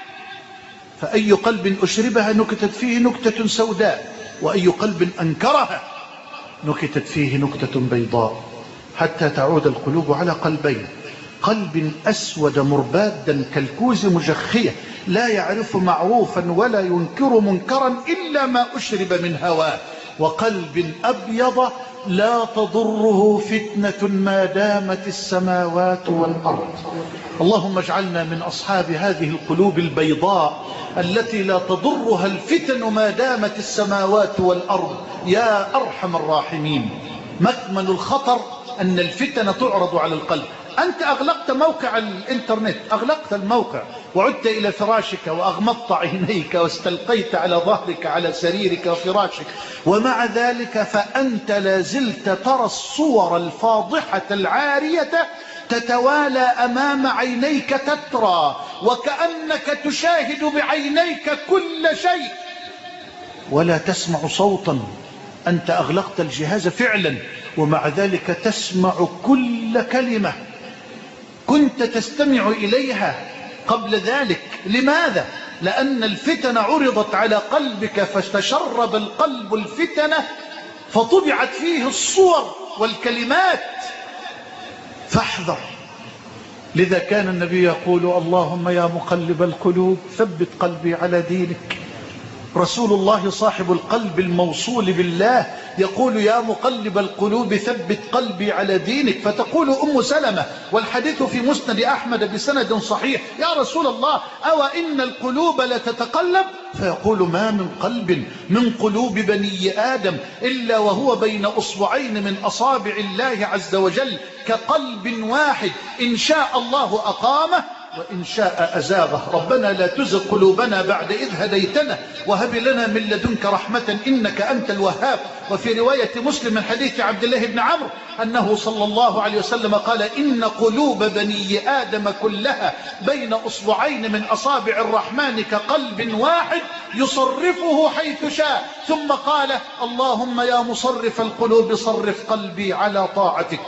فأي قلب أشربها نكتت فيه نكتة سوداء، وأي قلب أنكرها نكتت فيه نكتة بيضاء، حتى تعود القلوب على قلبين: قلب أسود مربادا كالكوز مجخية لا يعرف معروفا ولا ينكر منكرا إلا ما أشرب من هواه، وقلب أبيض لا تضره فتنة ما دامت السماوات والأرض. اللهم اجعلنا من أصحاب هذه القلوب البيضاء التي لا تضرها الفتن ما دامت السماوات والأرض يا أرحم الراحمين. مكمن الخطر أن الفتن تعرض على القلب. أنت أغلقت موقع الإنترنت، أغلقت الموقع وعدت إلى فراشك وأغمضت عينيك واستلقيت على ظهرك على سريرك وفراشك، ومع ذلك فأنت لازلت ترى الصور الفاضحة العارية تتوالى أمام عينيك تترى، وكأنك تشاهد بعينيك كل شيء ولا تسمع صوتا. أنت أغلقت الجهاز فعلا، ومع ذلك تسمع كل كلمة كنت تستمع إليها قبل ذلك. لماذا؟ لأن الفتن عرضت على قلبك فتشرب القلب الفتنة فطبعت فيه الصور والكلمات. فاحذر. لذا كان النبي يقول: اللهم يا مقلب القلوب ثبت قلبي على دينك. رسول الله صاحب القلب الموصول بالله يقول: يا مقلب القلوب ثبت قلبي على دينك. فتقول أم سلمة، والحديث في مسند أحمد بسند صحيح: يا رسول الله، أو إن القلوب لتتقلب؟ فيقول: ما من قلب من قلوب بني آدم إلا وهو بين أصبعين من أصابع الله عز وجل كقلب واحد، إن شاء الله أقامه وإن شاء أزاغه. ربنا لا تزغ قلوبنا بعد إذ هديتنا وهب لنا من لدنك رحمة إنك أنت الوهاب. وفي رواية مسلم من حديث عبد الله بن عمرو أنه صلى الله عليه وسلم قال: إن قلوب بني آدم كلها بين أصبعين من أصابع الرحمن كقلب واحد يصرفه حيث شاء. ثم قال: اللهم يا مصرف القلوب صرف قلبي على طاعتك.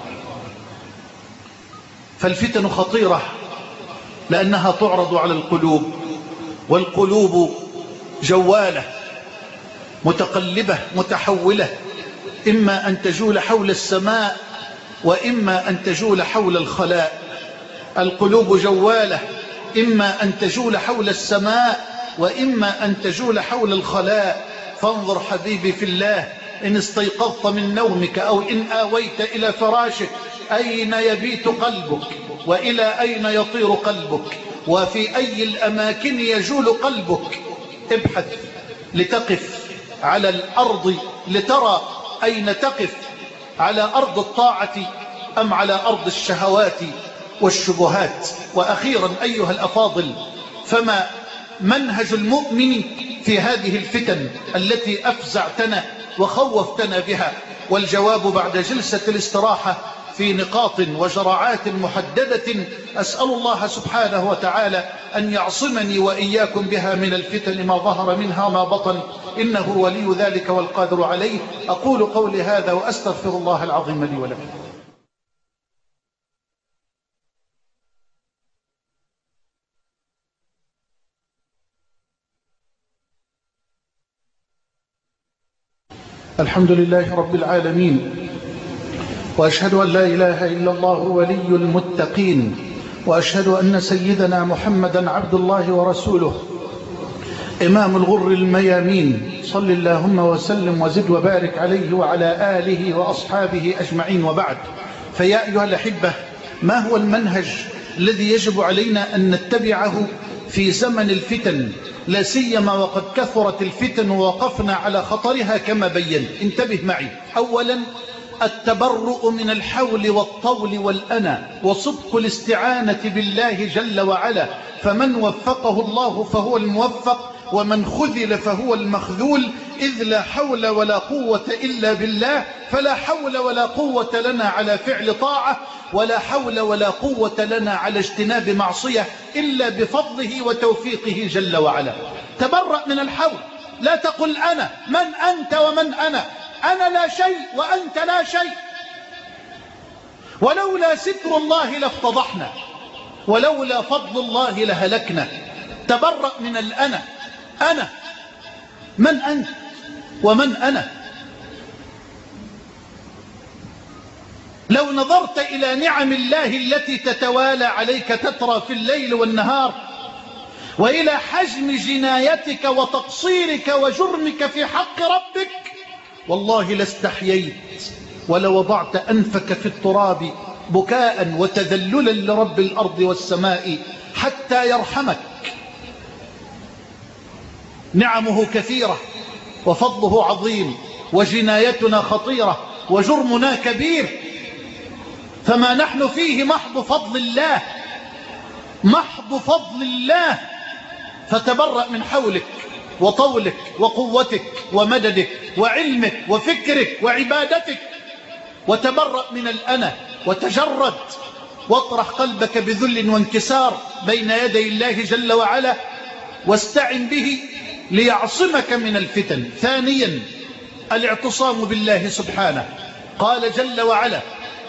فالفتن خطيرة لأنها تعرض على القلوب، والقلوب جوالة متقلبة متحولة، إما أن تجول حول السماء وإما أن تجول حول الخلاء. القلوب جوالة، إما أن تجول حول السماء وإما أن تجول حول الخلاء. فانظر حبيبي في الله، إن استيقظت من نومك أو إن آويت إلى فراشك، أين يبيت قلبك وإلى أين يطير قلبك وفي أي الأماكن يجول قلبك؟ ابحث لتقف على الأرض لترى أين تقف، على أرض الطاعة أم على أرض الشهوات والشبهات. وأخيرا أيها الأفاضل، فما منهج المؤمن في هذه الفتن التي أفزعتنا وخوفتنا بها؟ والجواب بعد جلسة الاستراحة في نقاط وجرعات محددة أسأل الله سبحانه وتعالى أن يعصمني وإياكم بها من الفتن ما ظهر منها وما بطن، إنه ولي ذلك والقادر عليه. أقول قولي هذا وأستغفر الله العظيم لي ولكم. الحمد لله رب العالمين، وأشهد أن لا إله إلا الله ولي المتقين، وأشهد أن سيدنا محمدا عبد الله ورسوله إمام الغر الميامين. صل اللهم وسلم وزد وبارك عليه وعلى آله وأصحابه أجمعين، وبعد. فيا أيها الأحبة، ما هو المنهج الذي يجب علينا أن نتبعه في زمن الفتن، لا سيما وقد كثرت الفتن ووقفنا على خطرها كما بين. انتبه معي. أولا التبرؤ من الحول والطول والأنا وصدق الاستعانة بالله جل وعلا، فمن وفقه الله فهو الموفق ومن خذل فهو المخذول، إذ لا حول ولا قوة إلا بالله، فلا حول ولا قوة لنا على فعل طاعة ولا حول ولا قوة لنا على اجتناب معصية إلا بفضله وتوفيقه جل وعلا. تبرأ من الحول، لا تقل أنا، من أنت ومن أنا؟ أنا لا شيء وأنت لا شيء. ولولا ستر الله لافتضحنا، ولولا فضل الله لهلكنا. تبرأ من الأنا. أنا من أنت ومن أنا؟ لو نظرت إلى نعم الله التي تتوالى عليك تترى في الليل والنهار، وإلى حجم جنايتك وتقصيرك وجرمك في حق ربك، والله لاستحييت ولوضعت أنفك في التراب بكاء وتذللا لرب الأرض والسماء حتى يرحمك. نعمه كثيرة وفضله عظيم، وجنايتنا خطيرة وجرمنا كبير، فما نحن فيه محض فضل الله، محض فضل الله. فتبرأ من حولك وطولك وقوتك ومددك وعلمك وفكرك وعبادتك، وتبرأ من الأنا وتجرد، واطرح قلبك بذل وانكسار بين يدي الله جل وعلا، واستعن به ليعصمك من الفتن. ثانيا الاعتصام بالله سبحانه. قال جل وعلا: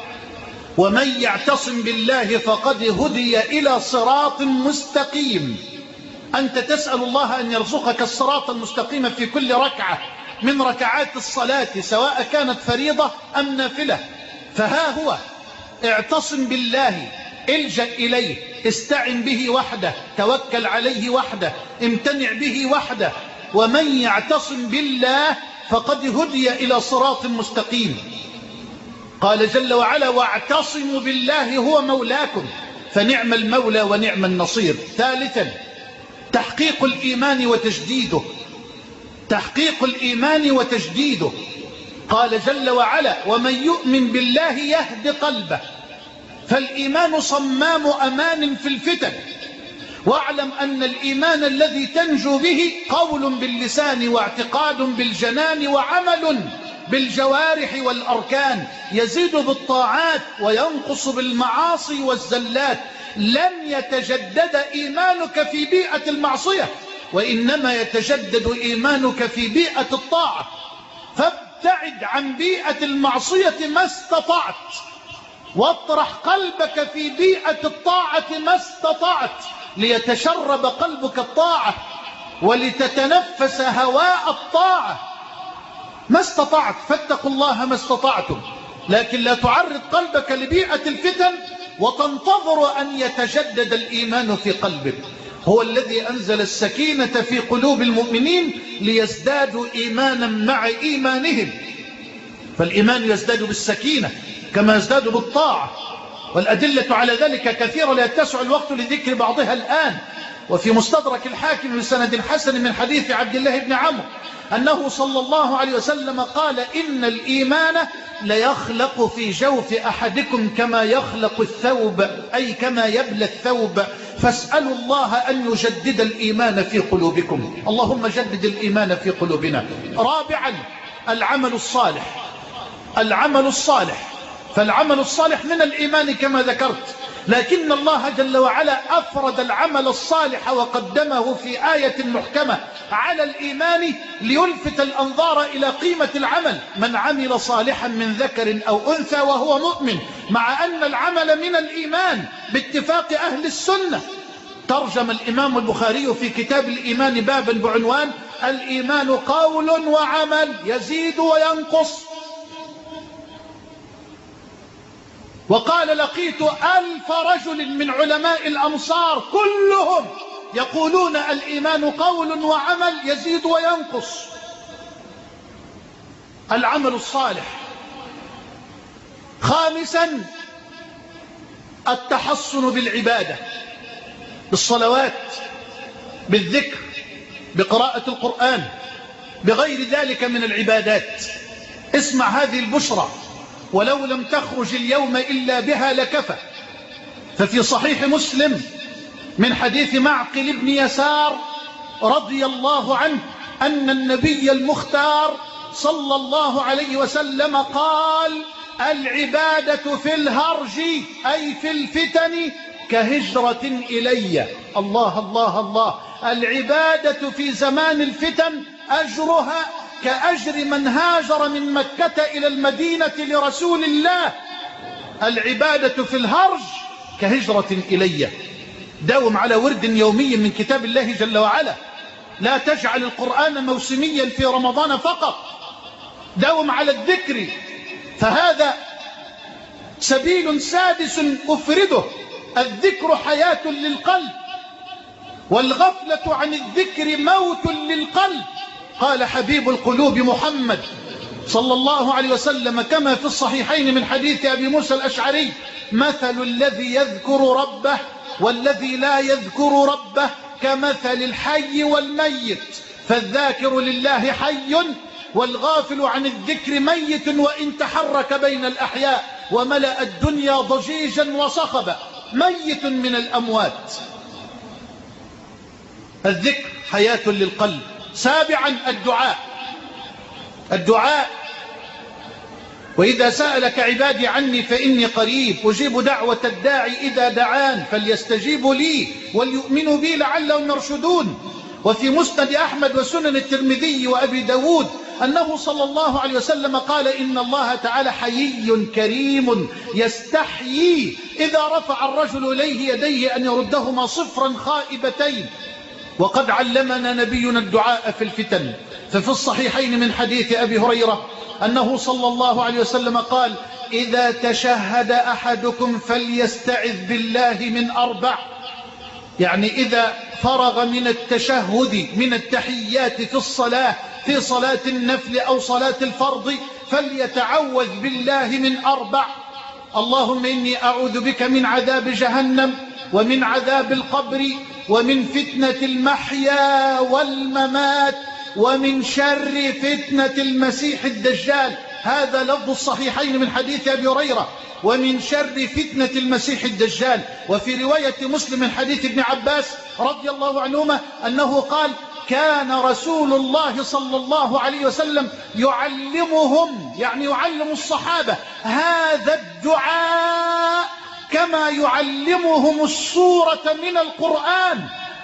ومن يعتصم بالله فقد هدي إلى صراط مستقيم. أنت تسأل الله أن يرزقك الصراط المستقيم في كل ركعة من ركعات الصلاة، سواء كانت فريضة أم نافلة. فها هو، اعتصم بالله، الجأ إليه، استعن به وحده، توكل عليه وحده، امتنع به وحده. ومن يعتصم بالله فقد هدي إلى صراط مستقيم. قال جل وعلا: واعتصموا بالله هو مولاكم، فنعم المولى ونعم النصير. ثالثا تحقيق الإيمان وتجديده. تحقيق الإيمان وتجديده. قال جل وعلا: ومن يؤمن بالله يهد قلبه. فالإيمان صمام أمان في الفتن. واعلم أن الإيمان الذي تنجو به قول باللسان واعتقاد بالجنان وعمل بالجوارح والأركان، يزيد بالطاعات وينقص بالمعاصي والزلات. لن يتجدد إيمانك في بيئة المعصية، وإنما يتجدد إيمانك في بيئة الطاعة. فابتعد عن بيئة المعصية ما استطعت، واطرح قلبك في بيئة الطاعة ما استطعت، ليتشرب قلبك الطاعة ولتتنفس هواء الطاعة ما استطعت. فاتقوا الله ما استطعتم، لكن لا تعرض قلبك لبيئة الفتن وتنتظر أن يتجدد الإيمان في قلبك. هو الذي أنزل السكينة في قلوب المؤمنين ليزدادوا إيمانا مع إيمانهم. فالإيمان يزداد بالسكينة كما يزداد بالطاعة، والأدلة على ذلك كثيرة لا يتسع الوقت لذكر بعضها الآن. وفي مستدرك الحاكم بسند حسن من حديث عبد الله بن عمرو أنه صلى الله عليه وسلم قال: إن الإيمان ليخلق في جوف أحدكم كما يخلق الثوب، أي كما يبلى الثوب، فاسألوا الله أن يجدد الإيمان في قلوبكم. اللهم جدد الإيمان في قلوبنا. رابعا العمل الصالح. العمل الصالح، فالعمل الصالح من الإيمان كما ذكرت، لكن الله جل وعلا أفرد العمل الصالح وقدمه في آية محكمة على الإيمان ليلفت الأنظار إلى قيمة العمل. من عمل صالحا من ذكر أو أنثى وهو مؤمن، مع أن العمل من الإيمان باتفاق أهل السنة. ترجم الإمام البخاري في كتاب الإيمان بابا بعنوان: الإيمان قول وعمل يزيد وينقص. وقال: لقيت ألف رجل من علماء الأمصار كلهم يقولون الإيمان قول وعمل يزيد وينقص. العمل الصالح. خامسا التحصن بالعبادة، بالصلوات بالذكر، بقراءة القرآن، بغير ذلك من العبادات. اسمع هذه البشرى، ولو لم تخرج اليوم إلا بها لكفى. ففي صحيح مسلم من حديث معقل بن يسار رضي الله عنه أن النبي المختار صلى الله عليه وسلم قال: العبادة في الهرج أي في الفتن كهجرة إلي. الله الله الله. العبادة في زمان الفتن أجرها كأجر من هاجر من مكة إلى المدينة لرسول الله. العبادة في الهرج كهجرة إلي. داوم على ورد يومي من كتاب الله جل وعلا. لا تجعل القرآن موسميا في رمضان فقط. داوم على الذكر، فهذا سبيل سادس أفرده. الذكر حياة للقلب، والغفلة عن الذكر موت للقلب. قال حبيب القلوب محمد صلى الله عليه وسلم كما في الصحيحين من حديث أبي موسى الأشعري: مثل الذي يذكر ربه والذي لا يذكر ربه كمثل الحي والميت، فالذاكر لله حي والغافل عن الذكر ميت، وإن تحرك بين الأحياء وملأ الدنيا ضجيجا وصخبا، ميت من الأموات. الذكر حياة للقلب. سابعا الدعاء. الدعاء: وإذا سألك عبادي عني فإني قريب أجيب دعوة الداعي إذا دعان فليستجيبوا لي وليؤمنوا بي لعلهم يرشدون. وفي مسند أحمد وسنن الترمذي وأبي داود أنه صلى الله عليه وسلم قال: إن الله تعالى حيي كريم يستحيي إذا رفع الرجل إليه يديه أن يردهما صفرا خائبتين. وقد علمنا نبينا الدعاء في الفتن، ففي الصحيحين من حديث أبي هريرة أنه صلى الله عليه وسلم قال: إذا تشهد أحدكم فليستعذ بالله من أربع. يعني إذا فرغ من التشهد من التحيات في الصلاة، في صلاة النفل أو صلاة الفرض، فليتعوذ بالله من أربع: اللهم إني أعوذ بك من عذاب جهنم ومن عذاب القبر ومن فتنة المحيا والممات ومن شر فتنة المسيح الدجال. هذا لفظ الصحيحين من حديث أبي هريرة: ومن شر فتنة المسيح الدجال. وفي رواية مسلم من حديث ابن عباس رضي الله عنهما أنه قال: كان رسول الله صلى الله عليه وسلم يعلمهم، يعني يعلم الصحابة هذا الدعاء كما يعلمهم السورة من القرآن.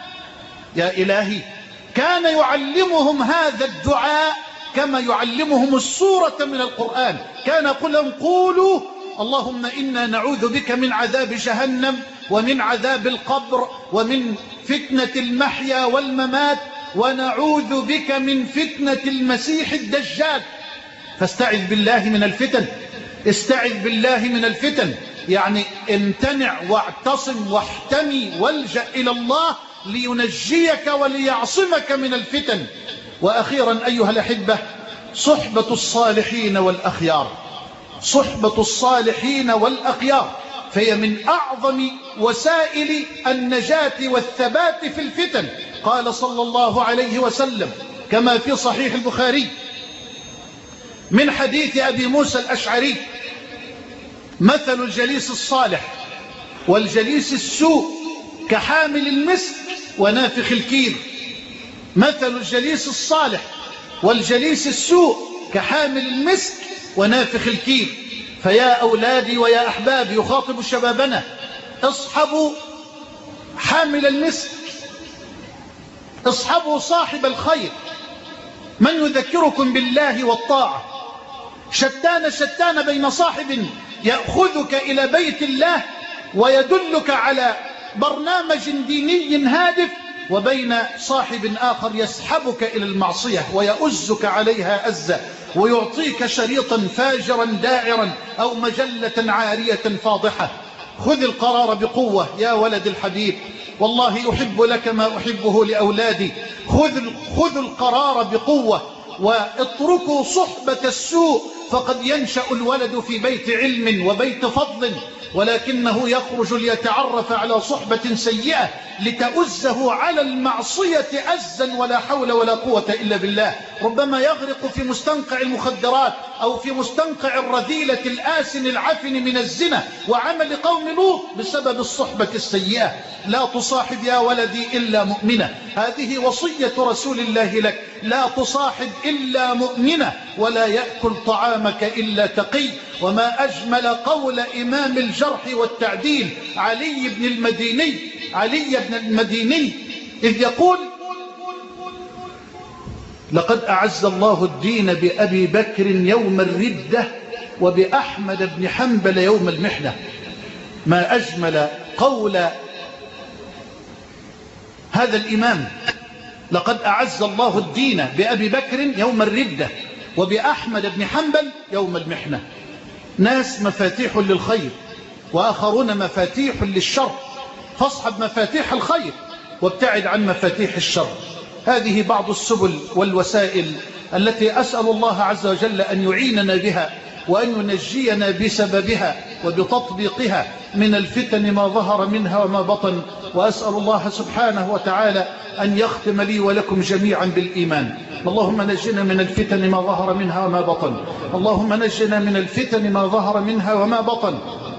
يا إلهي، كان يعلمهم هذا الدعاء كما يعلمهم السورة من القرآن. كان يقول لهم: قولوا اللهم إنا نعوذ بك من عذاب جهنم ومن عذاب القبر ومن فتنة المحيا والممات ونعوذ بك من فتنة المسيح الدجال. فاستعذ بالله من الفتن. استعذ بالله من الفتن يعني امتنع واعتصم واحتمي والجأ إلى الله لينجيك وليعصمك من الفتن. وأخيرا أيها الأحبة، صحبة الصالحين والأخيار. صحبة الصالحين والأخيار فهي من أعظم وسائل النجاة والثبات في الفتن. قال صلى الله عليه وسلم كما في صحيح البخاري من حديث أبي موسى الأشعري: مثل الجليس الصالح والجليس السوء كحامل المسك ونافخ الكير. مثل الجليس الصالح والجليس السوء كحامل المسك ونافخ الكير. فيا أولادي ويا أحبابي، يخاطب شبابنا: اصحبوا حامل المسك، اصحبوا صاحب الخير، من يذكركم بالله والطاعة. شتان شتان بين صاحب يأخذك إلى بيت الله ويدلك على برنامج ديني هادف، وبين صاحب آخر يسحبك إلى المعصية ويؤزك عليها أزة ويعطيك شريطا فاجرا داعرا أو مجلة عارية فاضحة. خذ القرار بقوة يا ولد الحبيب، والله أحب لك ما أحبه لأولادي. خذ خذ القرار بقوة واتركوا صحبة السوء، فقد ينشأ الولد في بيت علم وبيت فضل ولكنه يخرج ليتعرف على صحبة سيئة لتؤزه على المعصية أزا ولا حول ولا قوة إلا بالله. ربما يغرق في مستنقع المخدرات أو في مستنقع الرذيلة الآسن العفن من الزنا وعمل قوم لوط بسبب الصحبة السيئة. لا تصاحب يا ولدي إلا مؤمنة، هذه وصية رسول الله لك، لا تصاحب إلا مؤمنة، ولا يأكل طعامك إلا تقي. وما أجمل قول إمام الجرح والتعديل علي بن المديني علي بن المديني إذ يقول: لقد أعز الله الدين بأبي بكر يوم الردة وبأحمد بن حنبل يوم المحنة. ما أجمل قول هذا الإمام: لقد أعز الله الدين بأبي بكر يوم الردة وبأحمد بن حنبل يوم المحنة. ناس مفاتيح للخير وآخرون مفاتيح للشر، فاصحب مفاتيح الخير وابتعد عن مفاتيح الشر. هذه بعض السبل والوسائل التي أسأل الله عز وجل أن يعيننا بها وأن ينجينا بسببها وبتطبيقها من الفتن ما ظهر منها وما بطن. وأسأل الله سبحانه وتعالى أن يختم لي ولكم جميعا بالإيمان. اللهم نجنا من الفتن ما ظهر منها وما بطن، اللهم نجنا من الفتن ما ظهر منها وما بطن.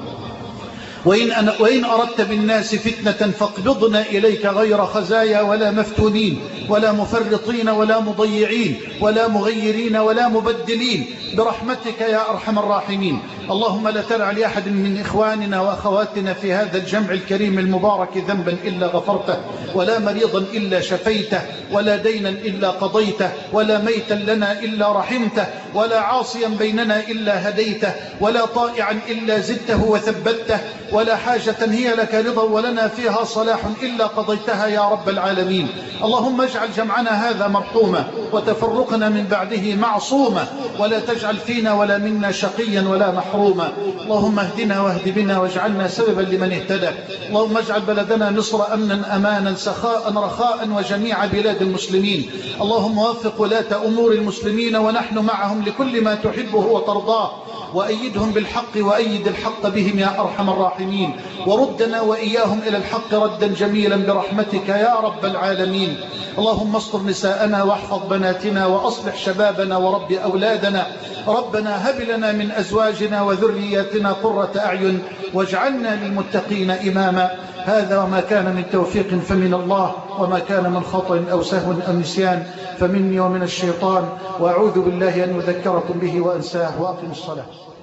وإن, أنا وإن أردت بالناس فتنة فاقبضنا إليك غير خزايا ولا مفتونين ولا مفرطين ولا مضيعين ولا مغيرين ولا مبدلين برحمتك يا أرحم الراحمين. اللهم لا تدع لأحد من إخواننا وأخواتنا في هذا الجمع الكريم المبارك ذنبا إلا غفرته، ولا مريضا إلا شفيته، ولا دينا إلا قضيته، ولا ميتا لنا إلا رحمته، ولا عاصيا بيننا إلا هديته، ولا طائعا إلا زدته وثبته، ولا حاجة هي لك رضا ولنا فيها صلاح إلا قضيتها يا رب العالمين. اللهم اجعل جمعنا هذا مرحوما وتفرقنا من بعده معصوما، ولا تجعل فينا ولا منا شقيا ولا محروما. اللهم اهدنا واهد بنا واجعلنا سببا لمن اهتدى. اللهم اجعل بلدنا مصر أمنا أمانا سخاء رخاء وجميع بلاد المسلمين. اللهم وفق ولاة أمور المسلمين ونحن معهم لكل ما تحبه وترضاه، وأيدهم بالحق وأيد الحق بهم يا أرحم الراحمين، وردنا وإياهم إلى الحق ردا جميلا برحمتك يا رب العالمين. اللهم استر نساءنا واحفظ بناتنا وأصلح شبابنا ورب أولادنا. ربنا هب لنا من أزواجنا وذرياتنا قرة أعين واجعلنا للمتقين إماما. هذا وما كان من توفيق فمن الله، وما كان من خطأ أو سهو أو نسيان فمني ومن الشيطان، وأعوذ بالله أن أذكركم به وأنساه. وأقم الصلاة.